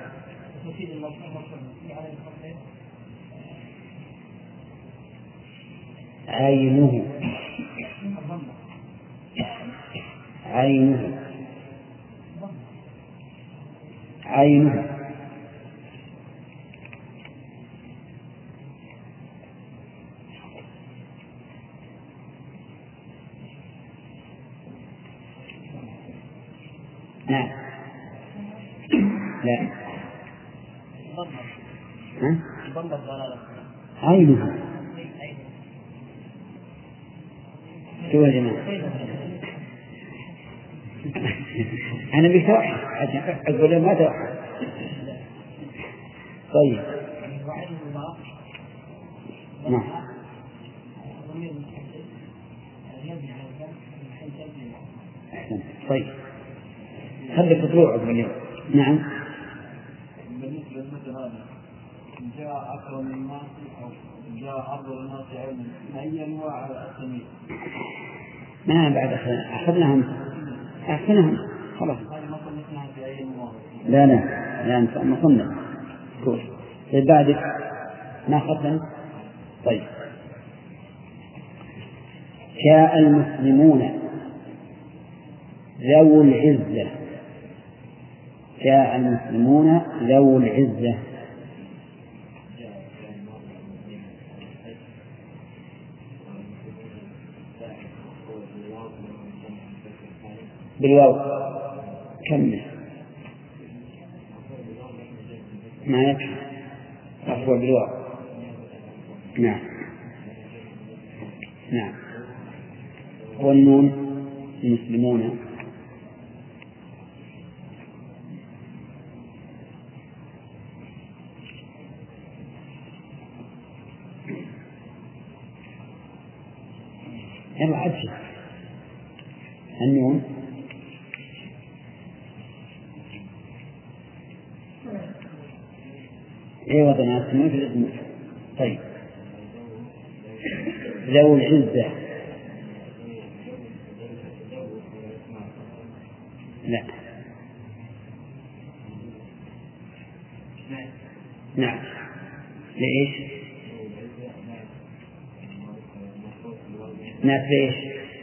عينه عينه عينه. نعم لا ها؟ عينه. شو يا جماعة؟ أنا بتوحد أقول ما توحد. طيب نعم طيب خلي تطلع من اليوم. نعم. بالنسبة للمثل هذا جاء أكرم الناس أو جاء أفضل الناس علما، أي أنواع التمييز؟ ما بعد أخذناهم أخذناهم خلاص. لا لا لا ما صنع. طيب بعدك ما أخذنا. طيب جاء المسلمون ذو العزة. جاء المسلمون ذو العزة. بالواو كمل ما يكفي مرفوع بالواو. نعم نعم. والنون المسلمون يلا عجل. النون ايه وضعنا اسمه في الاسم. طيب ذو العزة لا. نعم ليش؟ نعم ليش؟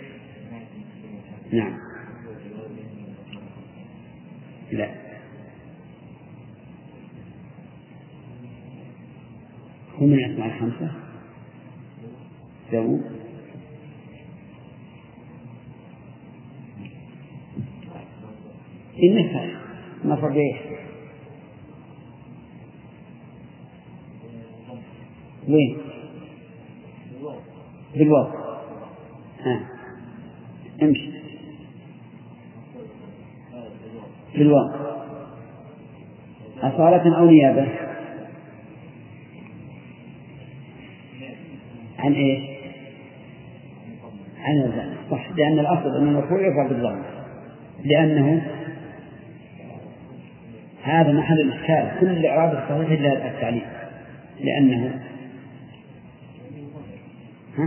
نعم لا. هم من الأسماء الخمسة ذو إنك مفرد إيش؟ وين؟ بالواو. ها امشي بالواو. أصالة أو نيابة عن إيش؟ عن الضم، صح، لأن الأصل أن المرفوع يرفع بالضم، لأنه هذا محل الإشكال. كل الإعراب الصحيح إلا التعليل، لأنه ها؟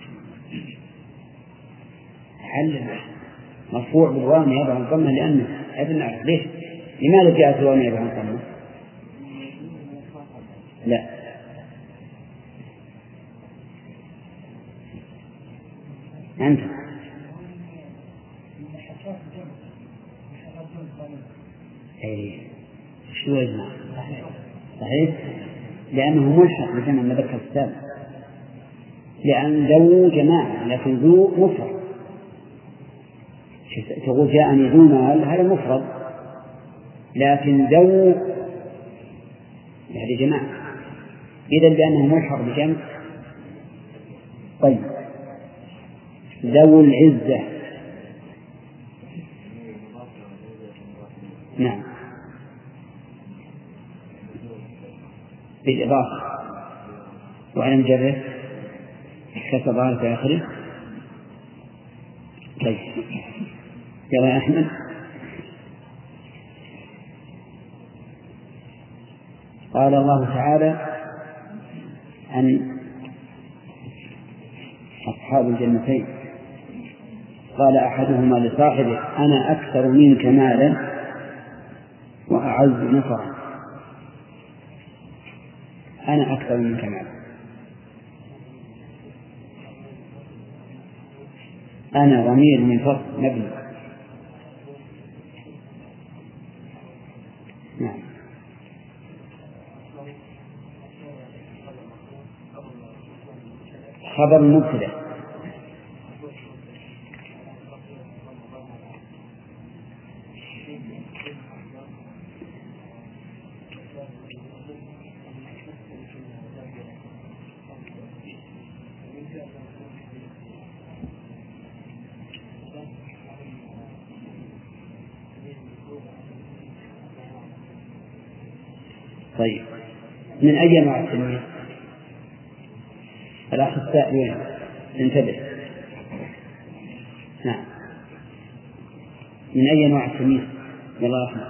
حل مرفوع بالواو نيابة عن الضمة، لأنه أبن نعرف ليش لماذا جاءت الواو نيابة عن الضمة؟ لا، أنت أي شو يجمع؟ صحيح، لأنه ملحق بجمع المذكر السالم، لأن ذو جماعة لكن ذو مفرد. تقول جاءني ذو مال هذا مفرد، لكن ذو هذه جماعة، إذا لأنه ملحق بجمع. طيب ذو العزة، نعم بالإضافة، وعلى مجرد كسر في آخره. طيب يلا أحمد. قال الله تعالى عن أصحاب الجنتين: قال أحدهما لصاحبه أنا أكثر منك مالا وأعز نفرا. أنا أكثر منك مالا، أنا ضمير من فصل مبني. نعم. خبر مبتدأ. طيب من أي نوع التلميذ؟ الأخ السائل وين؟ انتبه. نعم، من أي نوع التلميذ؟ يلا أحمد.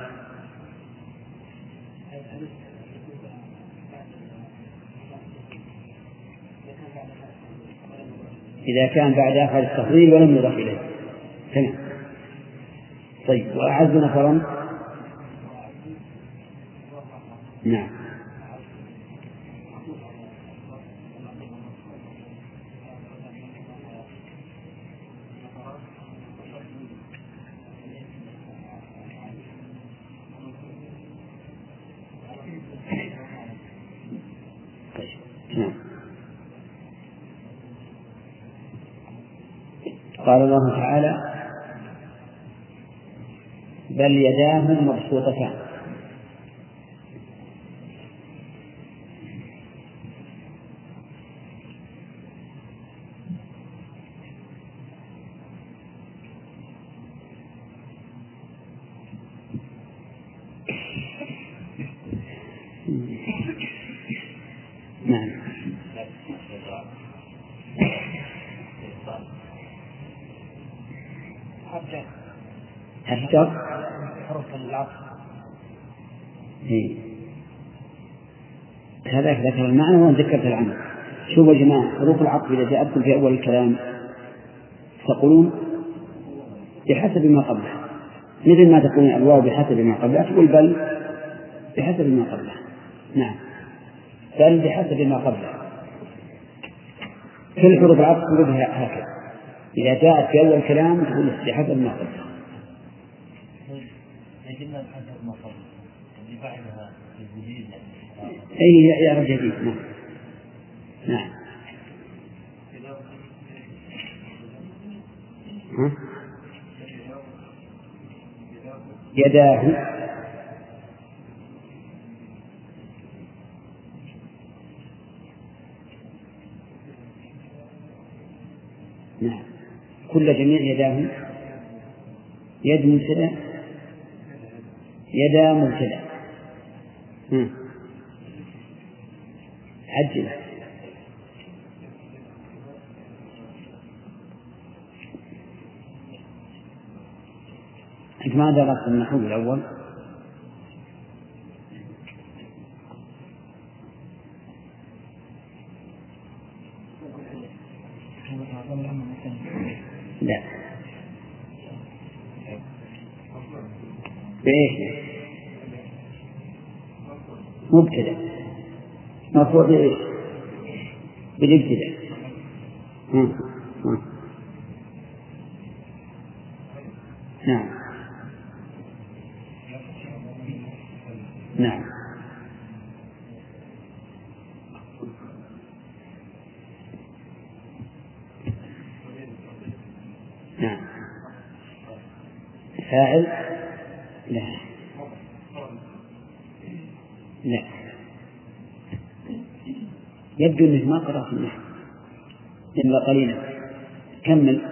إذا كان بعد آخر التفضيل ولم يضاف إليه. تمام. طيب وأعز نفرا؟ نعم. طيب. نعم. قال الله تعالى: بل يداه مبسوطتان. نعم. حتى حرف العطف هذاك ذكر المعنى وذكرت العمل. شوفوا يا جماعة، حروف العطف إذا جاءتكم في أول الكلام تقولون بحسب ما قبله، مثل ما تكون الواو بحسب ما قبله، تقول بل بحسب ما قبله. نعم، بل بحسب ما قبله. كل حروف العطف تقولها هكذا، إذا جاءت في أول الكلام تقول بحسب ما قبله. يجبنا بحسب ما قبله اللي بعدها الجديد. أي يعرف جديد. نعم. نعم. ها؟ يداه. نعم، كل جميع يداه. يد مبتدأ، يدا مبتدأ. عجل. أنت ما درست النحو الأول؟ لا. بإيش؟ مبتدأ مرفوع بإيش؟ بالابتداء. نعم نعم نعم. فاعل لا لا يبدو أنه ما قرأت النحو إلا قليلا. كمل.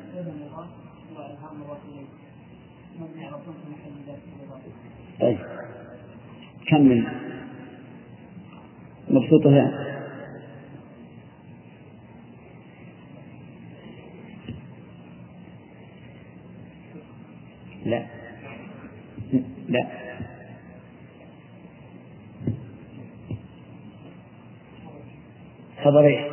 طيب كمل. مبسوطها. لا لا خبر ايش؟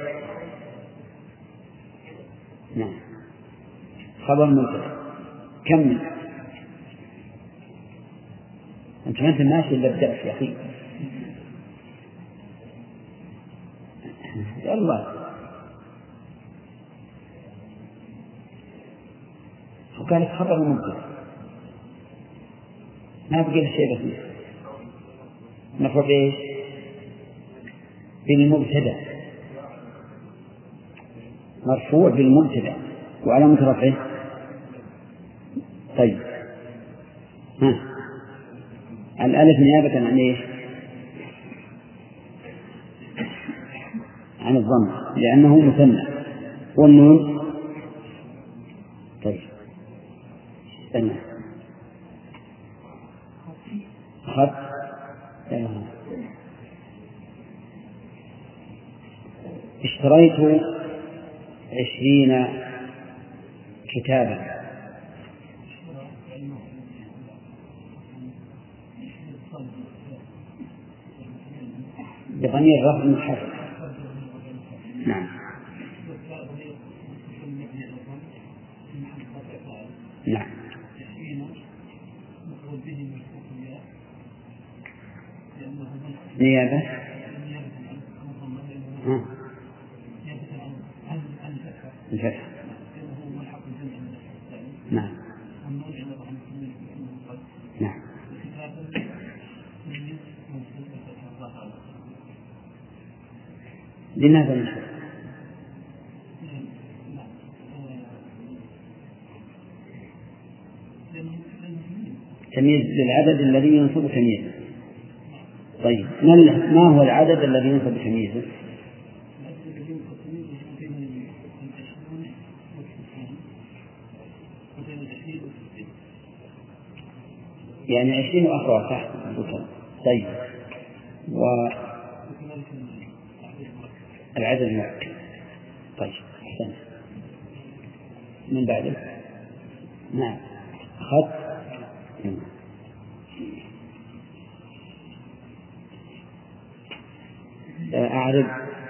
نعم خبر مبتدأ. كمل. انت ما انت ماشي الا بدأت يا اخي. الله وكانت خبر مبتدأ ما بقي شيء بسيط. مرفوع بايش؟ بالمبتدأ. مرفوع بالمبتدأ وعلامة رفعه. طيب ها الألف نيابة عن ايش؟ عن الضم لأنه مثنى. والنون طيب استنى خط اشتريت عشرين كتابا. بضمير الرفع المتحرك. نعم نعم نيابة. الفتح. نعم نعم لماذا نحن؟ تمييز للعدد الذي ينصب تمييزه. طيب ما هو العدد الذي ينصب تمييزه؟ يعني عشرين وأخرى صح. طيب والعدد المؤكد. طيب أحسن. من بعده نعم خط. أعرف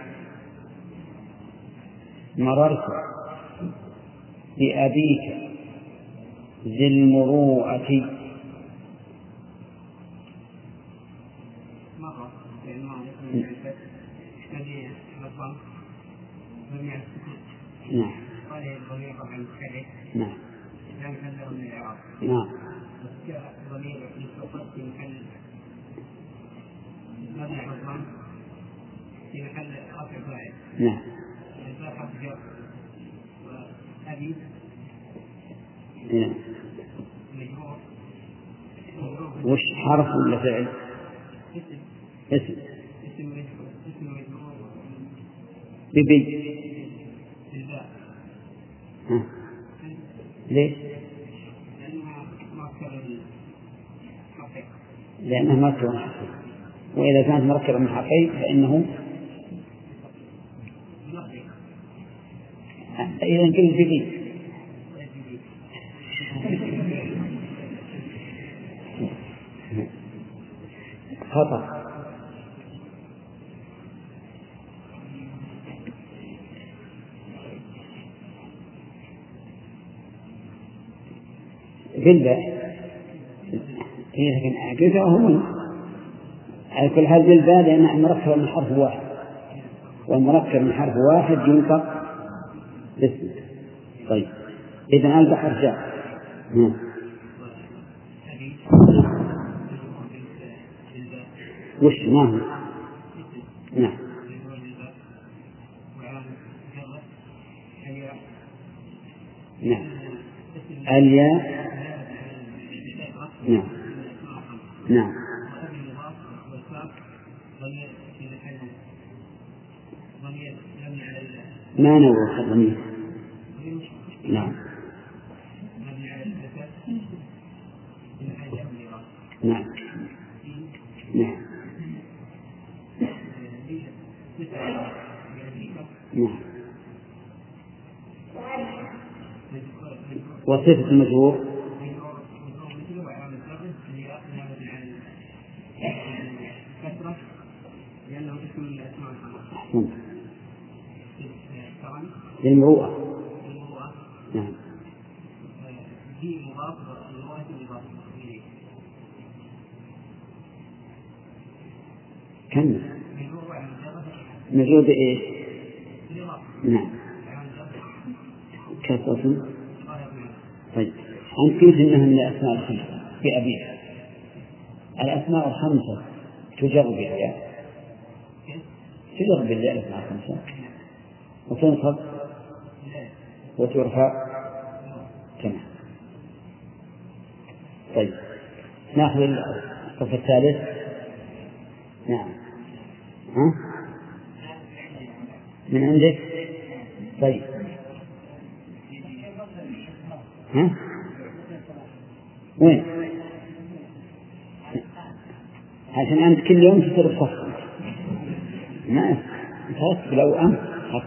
مررت بأبيك ذي المروءة. نعم نعم نعم في محل رفع فاعل. نعم. أبي. نعم. مجرور. وش حرف ولا فعل؟ اسم. اسم. اسم مجرور. اسم مجرور. ببي. بالباء. ها. ليش؟ لأنها ما تكرر الحقيقة. لأنها ما تكرر الحقيقة. وإذا كانت مركبة من حرفين فإنه إذا قل جديد خطأ. جلبة هي لكن هو على كل حال جلبة لأنها مركبة من حرف واحد، والمركب من حرف واحد ينطق باسم. طيب إذا البحر جاء وش ما هو؟ نعم نعم الياء نعم نعم ما نوع الضمير. نعم نعم نعم نعم وصفة المجهور للمروءة. نعم كم مجرور بإيش؟ نعم كثرة. طيب أنت قلت إنها من الأسماء الخمسة في أبيها. الأسماء الخمسة تجر بالياء تجر بالياء الأسماء الخمسة وتنصب وترفع تمام. طيب نأخذ الصف الثالث. نعم ها من عندك. طيب ها وين عشان أنت كل يوم تصير صف ما خلاص لو أنت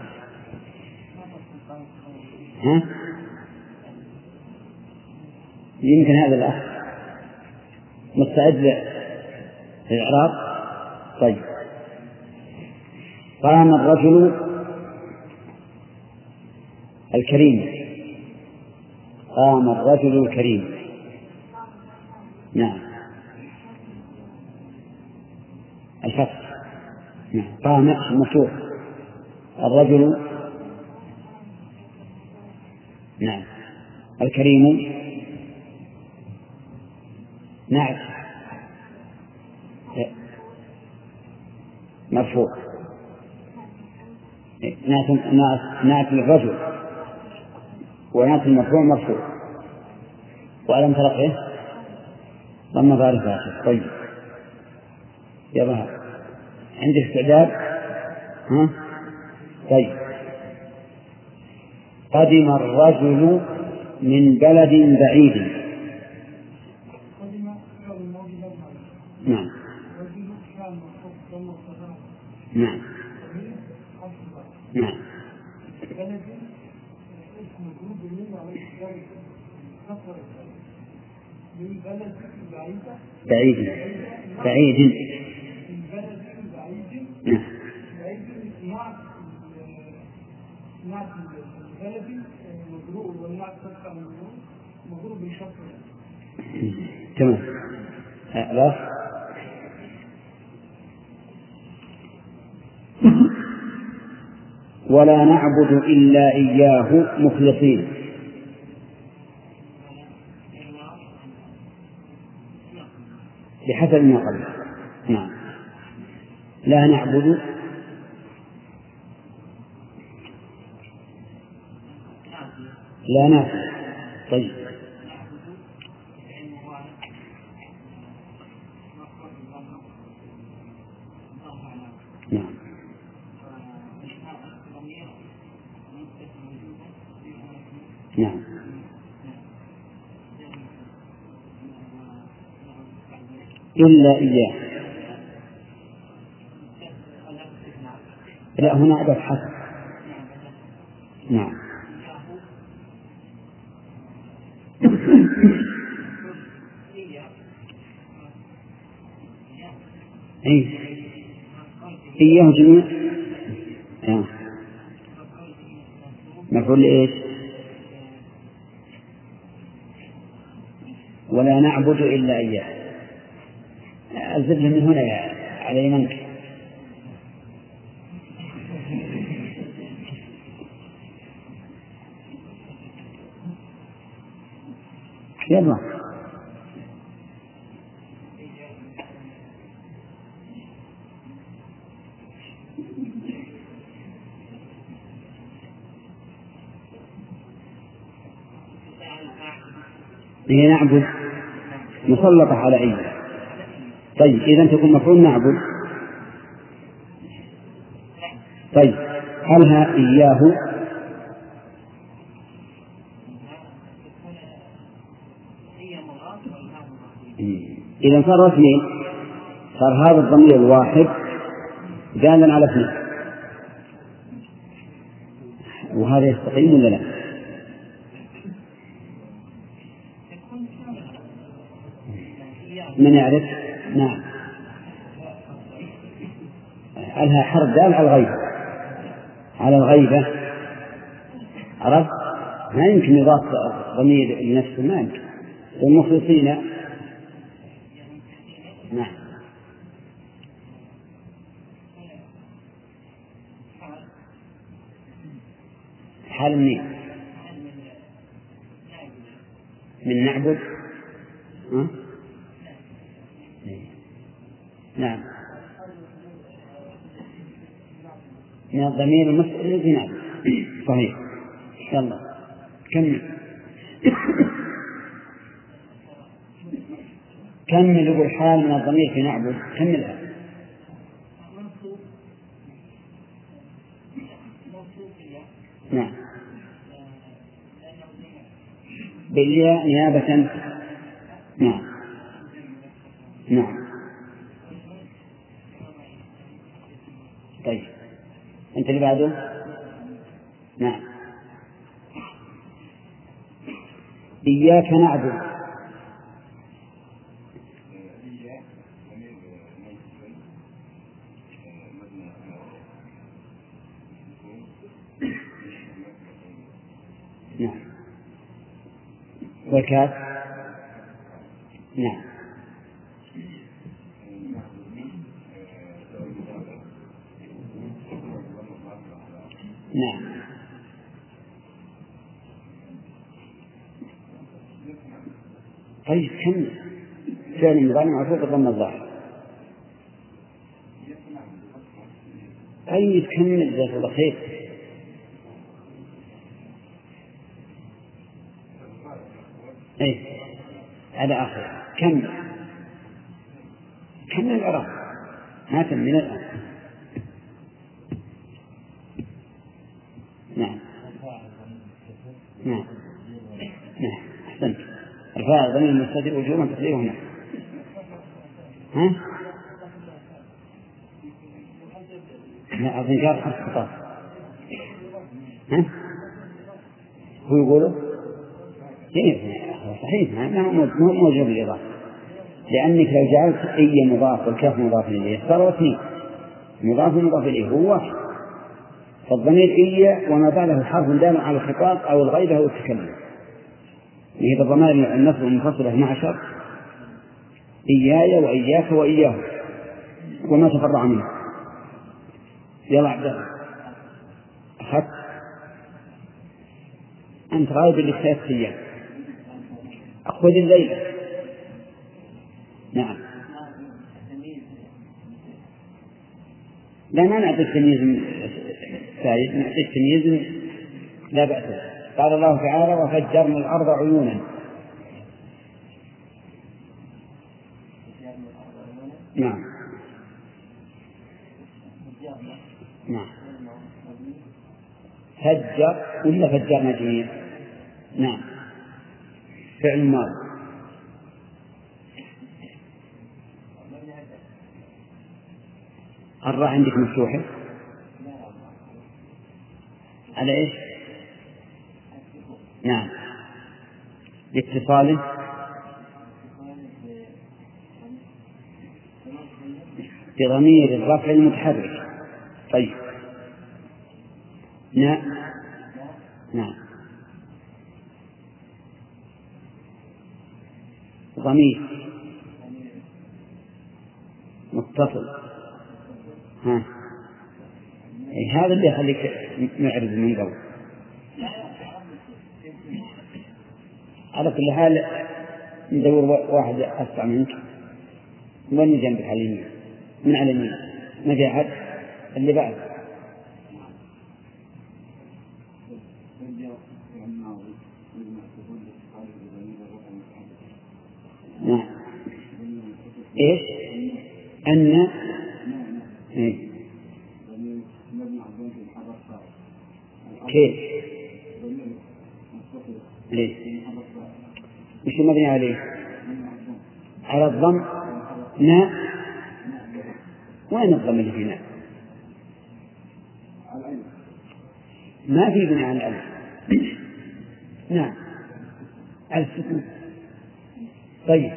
ها يمكن هذا الأخ مستعد للإعراب. طيب قام الرجل الكريم. قام الرجل الكريم. نعم الفتح. نعم قام مفتوح الرجل. نعم الكريم نعم مرفوع نعت للرجل ونعت المرفوع مرفوع وعلم ترقيه ضم ظاهر فاخر. طيب يظهر عندك استعداد ها؟ طيب قدم الرجل من بلد بعيد. نعم نعم نعم بعيد بعيد. نعم تمام. لا ولا نعبد إلا إياه مخلصين. بحسب ما قبل. نعم لا نعبد لا نعبد. طيب نعم نعم إلا إياه. لا هنا أداة حصر. نعم. أي إياه جميع آه. مفعول إيش؟ ولا نعبد إلا إياه. الزبل من هنا على يمنك. يلا هي نعبد مسلطة على أي. طيب إذا تكون مفعول نعبد. طيب هلها إياه إذا صار اثنين، صار هذا الضمير الواحد دالا على اثنين، وهذا يستقيم ولا لا؟ من يعرف؟ نعم. لها حرف دال على الغيبة، على الغيبة. عرفت؟ ما يمكن يضاف ضمير لنفسه، ما يمكن. والمخلصين نعم. حال منين؟ من نعبد. ها؟ نعم. من الضمير المسؤول الذي نعبد. صحيح. يلا كمل. كمل يقول حال من الضمير في نعبد. كملها. نعم. بالياء نيابة. نعم. نعم. طيب أنت اللي بعده. نعم. إياك نعبد. نعم. والكاف. نعم. نعم. طيب كم فعل مضارع معروف بالضم الظاهر. طيب كمل جزاك الله خير. اي على آخر كمل كمل العراق ما كمل الآن. نعم. نعم. نعم أحسنت. الفاعل ضمير مستتر وجوبا تقديره هنا. ها؟ لا أظن جار حرف خطاب. ها؟ هو يقوله؟ صحيح ما هو موجود بالإضافة، لأنك لو جعلت أي مضاف والكاف مضاف إليه صار اثنين، مضاف مضاف إليه هو واحد. فالضمير إيا وما بعده حرف دال على الخطاب أو الغيبة أو التكلم. هي الضمائر النصب المنفصلة اثنا عشر، إياي وإياك وإياه وما تفرع منه. يلا عبد الله أخذت أنت غايب اللي ثلاث أيام. خذ الليلة. نعم. لا ما نعطي التمييز سعيد، نعطي التمييز لا بأس. قال الله تعالى وفجرنا الأرض عيونا. نعم. نعم. فجر ولا فجرنا جميع؟ نعم. فعل ماضي. الراء عندك مفتوحة؟ على إيش؟ نعم، لاتصاله بضمير الرفع المتحرك. طيب نعم نعم ضمير متصل. ها إيه هذا اللي يخليك معرض من قبل. على كل حال ندور واحد أسرع منك. وين جنبك على اليمين؟ من على اليمين ما في أحد اللي بعد. نعم إيش؟ أن إيه؟ كيف؟ ليه؟ مش مبني عليه؟ على الضم. نا وين الضم اللي فينا؟ ما في بناء على الألف. نعم على السكون. طيب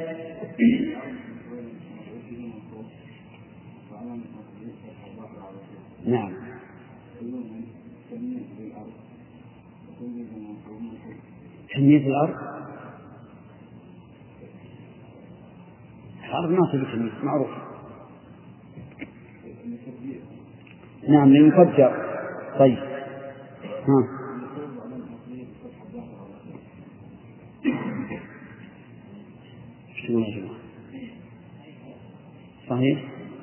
نعم تمييز الأرض. الأرض ما تبي تمييز معروف. نعم لينفجر. طيب ها شو يا جماعة؟ صحيح.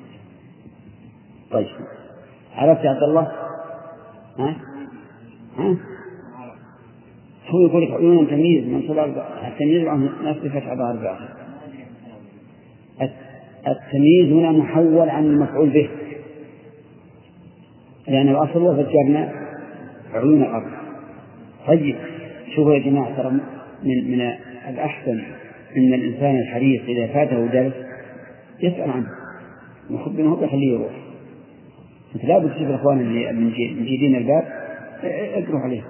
طيب عرفت يا عبد الله؟ ها ها هو يقول لك عيون تمييز منصوب التمييز نفس فتح ظهر الآخر. التمييز هنا محول عن المفعول به، لأن الأصل وفجرنا عيون الأرض. طيب شوفوا يا جماعة، ترى من من الأحسن إن الإنسان الحريص إذا فاته درس يسأل عنه ويخب منه يخليه يروح. أنت لا بد تشوف الأخوان اللي مجيدين الباب اقروا عليه.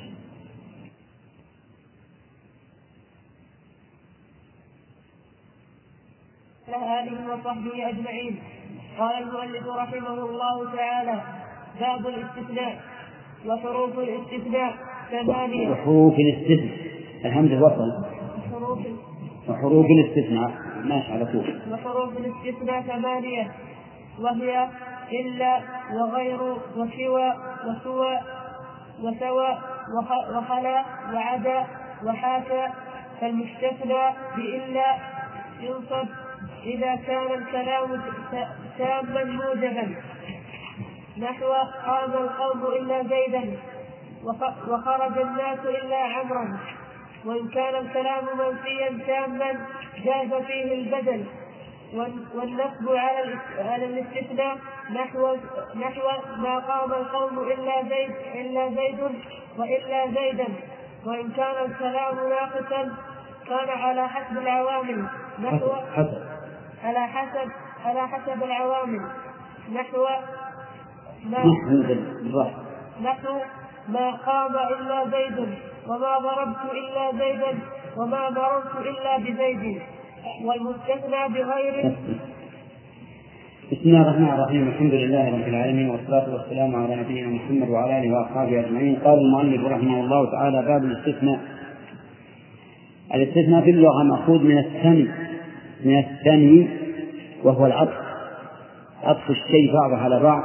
آله وصحبه أجمعين. قال المؤلف رحمه الله تعالى: باب الاستثناء. وحروف الاستثناء ثمانية. وحروف الاستثناء الهمزة وصل. وحروف وحروف الاستثناء ماشي على طول. وحروف الاستثناء ثمانية، وهي إلا وغير وسوى وسوى وسوى وخلا وعدا وحاكى. فالمستثنى بإلا ينصب إذا كان الكلام تاما موجبا، نحو قام القوم إلا زيدا وخرج الناس إلا عمرا. وإن كان الكلام منفيا تاما جاز فيه البدل. والنصب على الاستثناء نحو نحو ما قام القوم إلا زيد إلا زيد وإلا زيدا. وإن كان الكلام ناقصا كان على حسب العوامل، نحو على حسب على حسب العوامل نحو ما نحو ما قام إلا زيد وما ضربت إلا زيدا وما مررت إلا بزيد. والمستثنى بغير. بسم الله الرحمن الرحيم. الحمد لله رب العالمين، والصلاة والسلام على نبينا محمد وعلى آله وأصحابه أجمعين. قال المؤلف رحمه الله تعالى: باب الاستثناء. الاستثناء في اللغة مأخوذ من الثني من الثني وهو العطف، عطف الشيء بعضه على بعض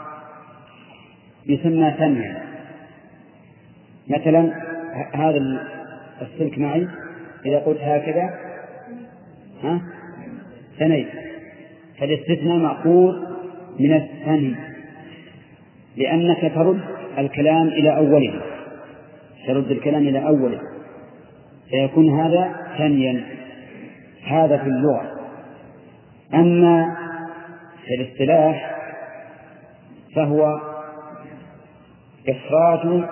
يسمى ثنيا. مثلا هذا السلك معي، إذا قلت هكذا ها ثنيت، فالاستثناء مأخوذ من الثني، لأنك ترد الكلام إلى أوله، ترد الكلام إلى أوله فيكون هذا ثنيا. هذا في اللغة. أما في الاصطلاح فهو إخراج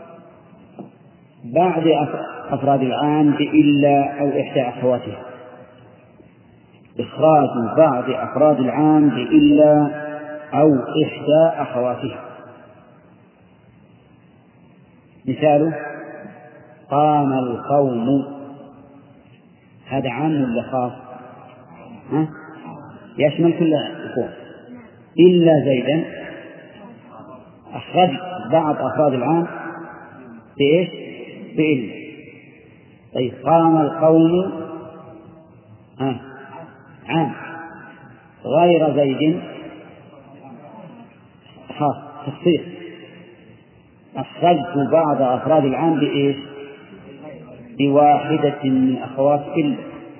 بعض أفراد العام بإلا أو إحدى أخواتها. إخراج بعض أفراد العام بإلا أو إحدى أخواتها. مثاله قام القوم، هذا عام ولا خاص؟ ها؟ يشمل كل القوم إلا زيدا، أخرج بعض أفراد العام بإيش؟ بإلا. طيب قام القوم ها عام غير زيد خاص تخصيص، أخرجت بعض أفراد العام بإيش؟ بواحدة من أخوات إلا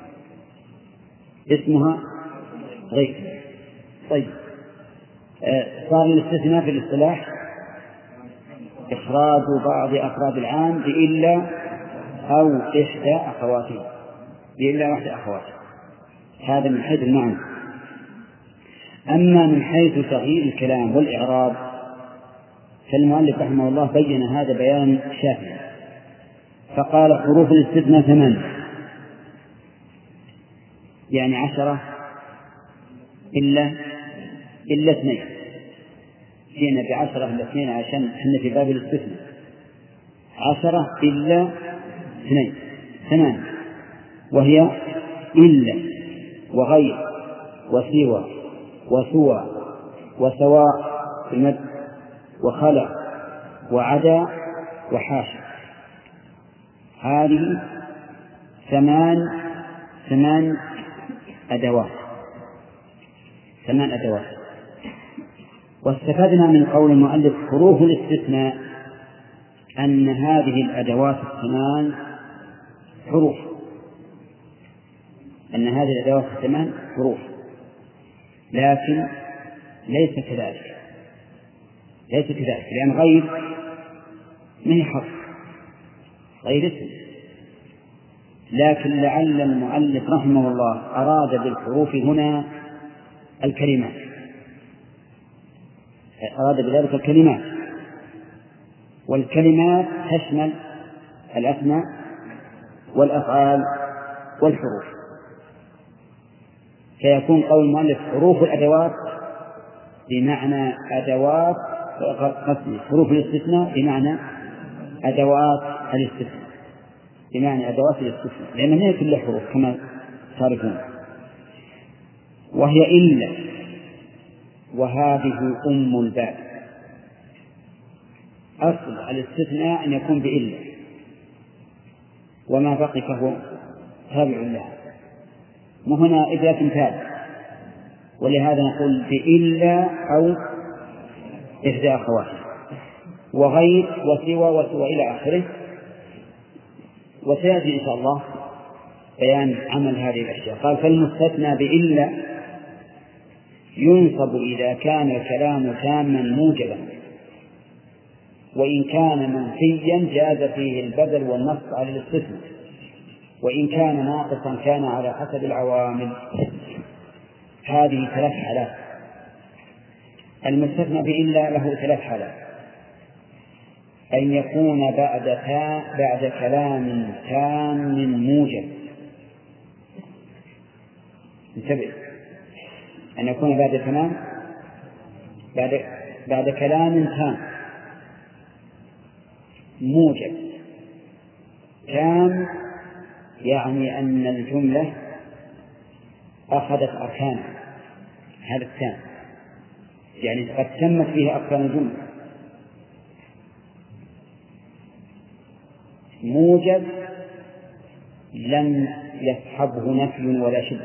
اسمها غير. طيب آه صار الاستثناء في الاصطلاح إخراج بعض أفراد العام بإلا أو إحدى أخواته، بإلا واحدة أخواته. هذا من حيث المعنى. أما من حيث تغيير الكلام والإعراب فالمؤلف رحمه الله بين هذا بيان شافيا، فقال حروف الاستثناء ثمان، يعني عشرة إلا إلا اثنين، جئنا بعشرة إلا اثنين عشان احنا في باب الاستثناء، عشرة إلا اثنين ثمان، وهي إلا وغير وسوى وسوى وسواء في المد وخلع وعدا وحاشا. هذه ثمان ثمان أدوات ثمان أدوات. واستفدنا من قول المؤلف حروف الاستثناء أن هذه الأدوات الثمان حروف، أن هذه الأدوات الثمان حروف، لكن ليس كذلك ليس كذلك لأن غير من حرف، غير اسم، لكن لعل المؤلف رحمه الله أراد بالحروف هنا الكلمات، أراد بذلك الكلمات، والكلمات تشمل الأسماء والأفعال والحروف، فيكون قول المؤلف حروف الأدوات بمعنى أدوات قسم حروف الاستثناء بمعنى أدوات الاستثناء بمعنى أدوات الاستثناء، لأن هي كلها حروف كما تعرفون. وهي إلا، وهذه أم الباب. أصل الاستثناء أن يكون بإلا، وما بقي فهو تابع لها، وهنا إذا تنتاب، ولهذا نقول بإلا أو إحدى أخواته، وغير وسوى وسوى إلى آخره. وسيأتي إن شاء الله بيان عمل هذه الأشياء. قال فالمستثنى بإلا ينصب إذا كان الكلام تاما موجبا، وإن كان منفيا جاز فيه البدل والنص على الاستثناء، وإن كان ناقصا كان على حسب العوامل. هذه ثلاث حالات. المستثنى بإلا له ثلاث حالات: أن يكون بعد تا بعد كلام تام موجب، انتبه، أن يكون بعد كلام بعد بعد كلام تام موجب. تام يعني أن الجملة أخذت أركانا، هذا التام يعني قد تمت فيه أركان الجملة. موجب لم يصحبه نفي ولا شدة.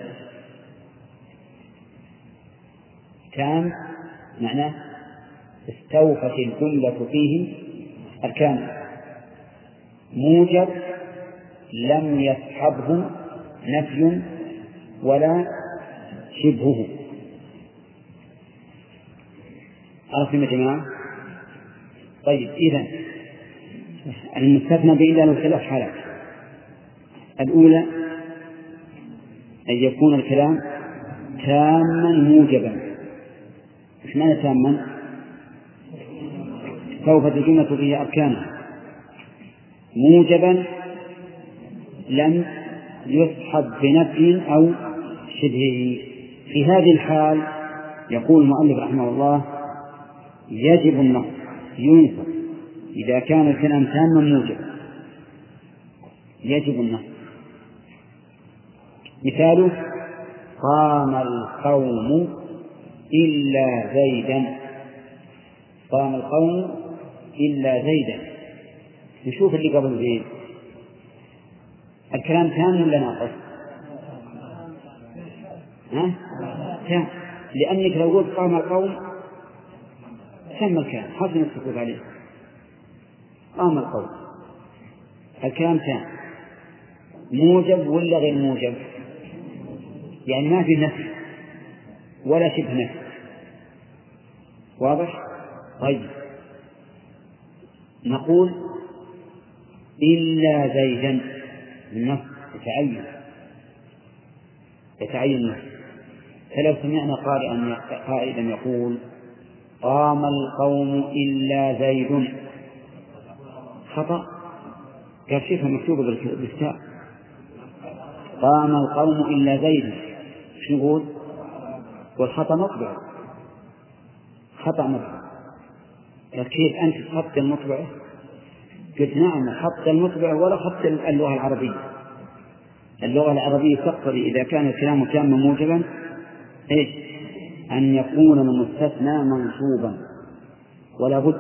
تام معناه استوفت الجملة فيه أركانا. موجب لم يصحبه نفي ولا شبهه. عرفتم يا جماعة؟ طيب، إذن المستثنى بإلا له ثلاث حالات. الأولى أن يكون الكلام تاما موجبا. إيش معنى تاما؟ استوفت الجملة فيه أركانها. موجبا لم يصحب بنفي أو شبهه. في هذه الحال يقول المؤلف رحمه الله: يجب النص، ينصب إذا كان الكلام تاما موجبا يجب النصب. مثاله: قام القوم إلا زيدا. قام القوم إلا زيدا. نشوف اللي قبل زيد، الكلام تام ولا ناقص؟ ها؟ تام، لأنك لو قلت قام القوم تم الكلام، حسن السكوت عليه. قام القوم، الكلام تام. موجب ولا غير موجب؟ يعني ما في نفي ولا شبه نفي. واضح؟ طيب، نقول إلا زيدا، النص يتعين يتعين النص. فلو سمعنا قائلا قائلا يقول: قام القوم إلا زيد، خطأ. قال شيخها مكتوبة بالكتاب: قام القوم إلا زيد، شو نقول؟ والخطأ مطبع، خطأ مطبع. كيف أنت تخط المطبع؟ قلت: نعم، خط المطبع ولا خط اللغة العربية. اللغة العربية تقتضي إذا كان الكلام تاما موجبا إيش؟ أن يكون المستثنى منصوبا ولا بد.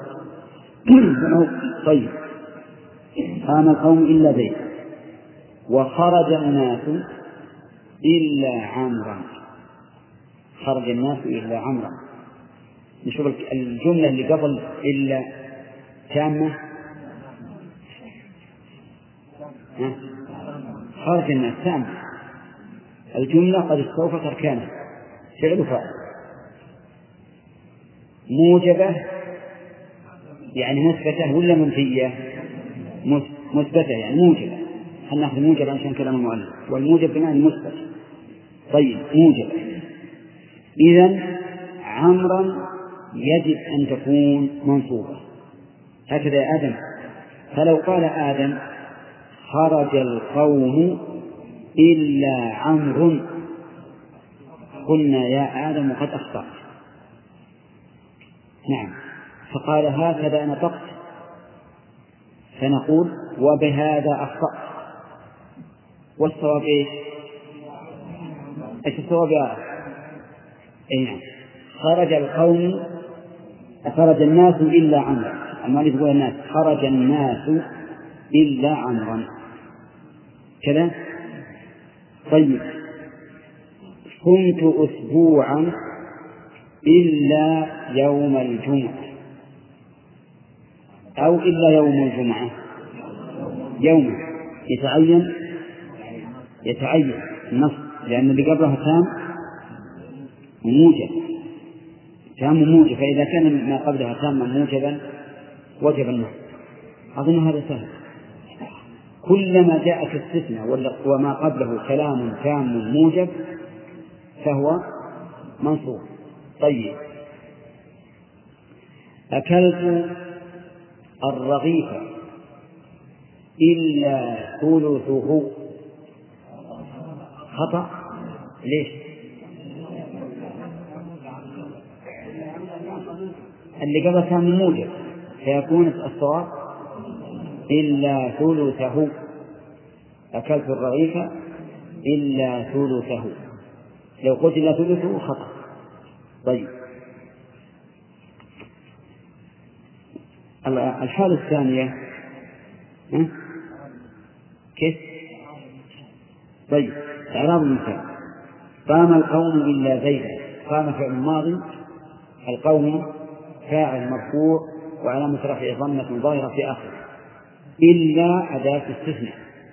طيب، قام القوم إلا زيد، وخرج الناس إلا عمرا. خرج الناس إلا عمرا. نشوف الجملة اللي قبل إلا تامة. خرج الناس تامة، الجملة قد استوفت أركانها، فعل فاعل. موجبة يعني مثبتة ولا منفية؟ مثبتة يعني موجبة. خلنا نأخذ موجب عشان كلام المؤلف، والموجب بمعنى مثبت. طيب، موجب. إذن عمرا يجب أن تكون منصوبة، هكذا يا آدم. فلو قال آدم: خرج القوم إلا عمرو، قلنا: يا آدم قد أخطأت. نعم. فقال: هكذا نطقت. فنقول: وبهذا أخطأت. والصواب إيش؟ إيش الصواب يا آدم؟ إيه نعم. خرج القوم، خرج الناس إلا عمرا. أما يقول الناس: خرج الناس إلا عمرا، كذا. طيب، كنت أسبوعا إلا يوم الجمعة، أو إلا يوم الجمعة. يوم يتعين يتعين النص، لأن اللي قبلها تام موجب، تام موجب. فإذا كان ما قبلها تاما موجبا وجب النص. أظن هذا سهل. كلما جاء في استثناء وما قبله كلام تام موجب فهو منصوب. طيب، أكلت الرغيف إلا ثلثه، خطأ. ليش؟ اللي قبل كان موجب، فيكون الصواب إلا ثلثه. أكلت الرغيف إلا ثلثه، لو قلت إلا ثلثه خطأ. طيب، الحالة الثانية كيف؟ طيب، إعراب المثال: قام القوم إلا زيدا. قام فعل ماضي، القوم فاعل مرفوع وعلامة رفعه ضمة ظاهرة في آخره، إلا أداة استثناء.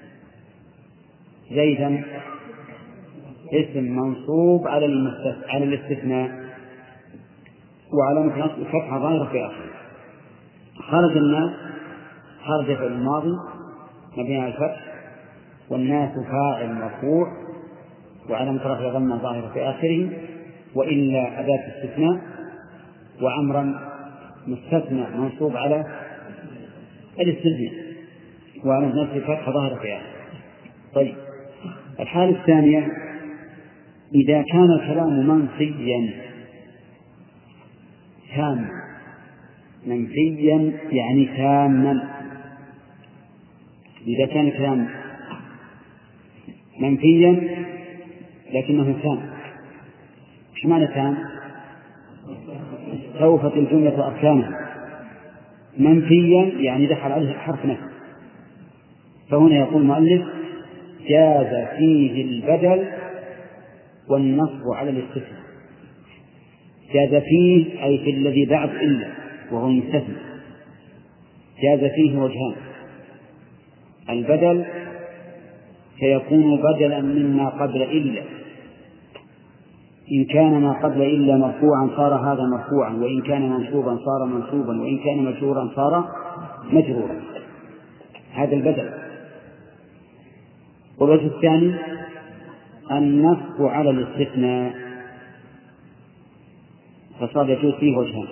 زيدا اسم منصوب على على الاستثناء وعلامة نصب فتحة ظاهرة في آخره. خرج الناس، خرج فعل الماضي مبني على الفتح، والناس فاعل مرفوع وعلامة رفعه ضمة ظاهرة في آخره، وإلا أداة استثناء، وعمرا مستثنى منصوب على الاستثناء وعلامة نصب فتحة ظاهرة في آخره. طيب، الحالة الثانية: إذا كان الكلام منصيا تاما منفيا يعني تاما. إذا كان كلام منفيا لكنه تام، إيش معنى تام؟ استوفت الجملة أركانها. منفيا يعني دخل عليه حرف نفي، فهنا يقول المؤلف جاز فيه البدل والنصب على الاستثناء. جاز فيه أي في الذي بعد إلا وهو المستثنى، جاز فيه وجهان: البدل فيكون بدلا مما قبل إلا، إن كان ما قبل إلا مرفوعا صار هذا مرفوعا، وإن كان منصوبا صار منصوبا، وإن كان مجرورا صار مجرورا، هذا البدل. والوجه الثاني النصب على الاستثناء، فصار يجوز فيه وجهان،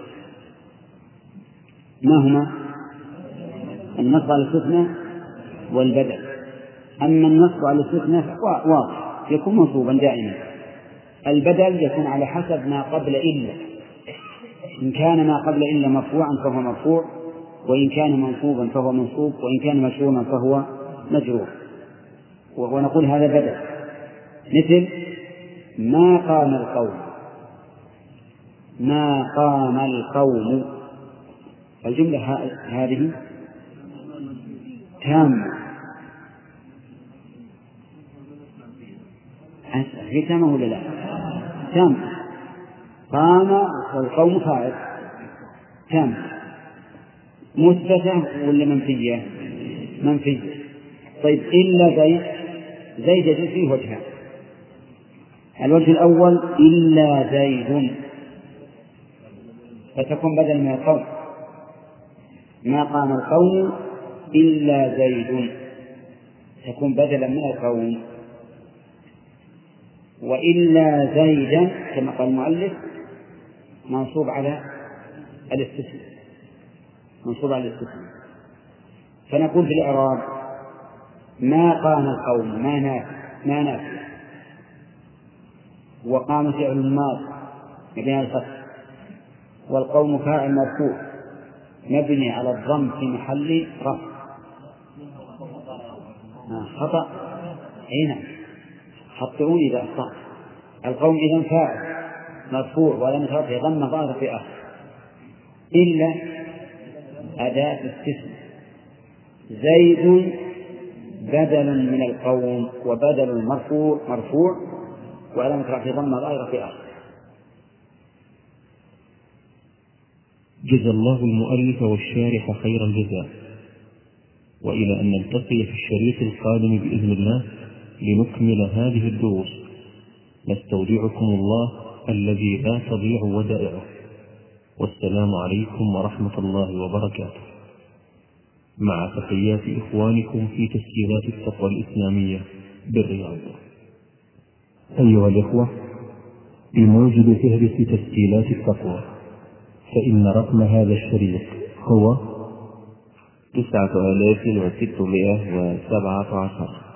ما هما؟ النصب على الاستثناء والبدل. أما النصب على الاستثناء واضح يكون منصوبا دائما، البدل يكون على حسب ما قبل إلا، إن كان ما قبل إلا مرفوعا فهو مرفوع، وإن كان منصوبا فهو منصوب، وإن كان مجرورا فهو مجرور. ونقول هذا بدل، مثل ما قام القوم، ما قام القوم، الجملة هذه تامة، هي تامة ولا لا؟ تامة. قام والقوم فاعل، تامة. مثبتة ولا منفية؟ منفية. طيب إلا زيد، زيد يجوز فيه وجهان: الوجه الأول إلا زيد، فتكون بدل من القوم، ما قام القوم إلا زيد، تكون بدلا من القوم. وإلا زيدا كما قال المؤلف منصوب على الاستثناء، منصوب على الاستثناء. فنقول في الإعراب ما قام القوم، ما نافع، ما نافع، وقام فعل الماضي مبني على الفتح، والقوم فاعل مرفوع مبني على الضم في محل رفع. خطأ هنا، خطئوني إذا أخطأت. القوم إذن فاعل مرفوع ولم يترفع ضم ظاهر في آخر، إلا أداة استثناء. زيد بدل من القوم، وبدل المرفوع مرفوع ولم يترفع ضم ظاهر في آخر. جزا الله المؤلف والشارح خير الجزاء، وإلى أن نلتقي في الشريط القادم بإذن الله لنكمل هذه الدروس، نستودعكم الله الذي لا تضيع ودائعه، والسلام عليكم ورحمة الله وبركاته، مع تحيات إخوانكم في تسجيلات التقوى الإسلامية بالرياض. أيها الإخوة، بموجب فهرس تسجيلات التقوى، فإن رقم هذا الشريط هو تسعة آلاف وستمائة وسبعة عشر.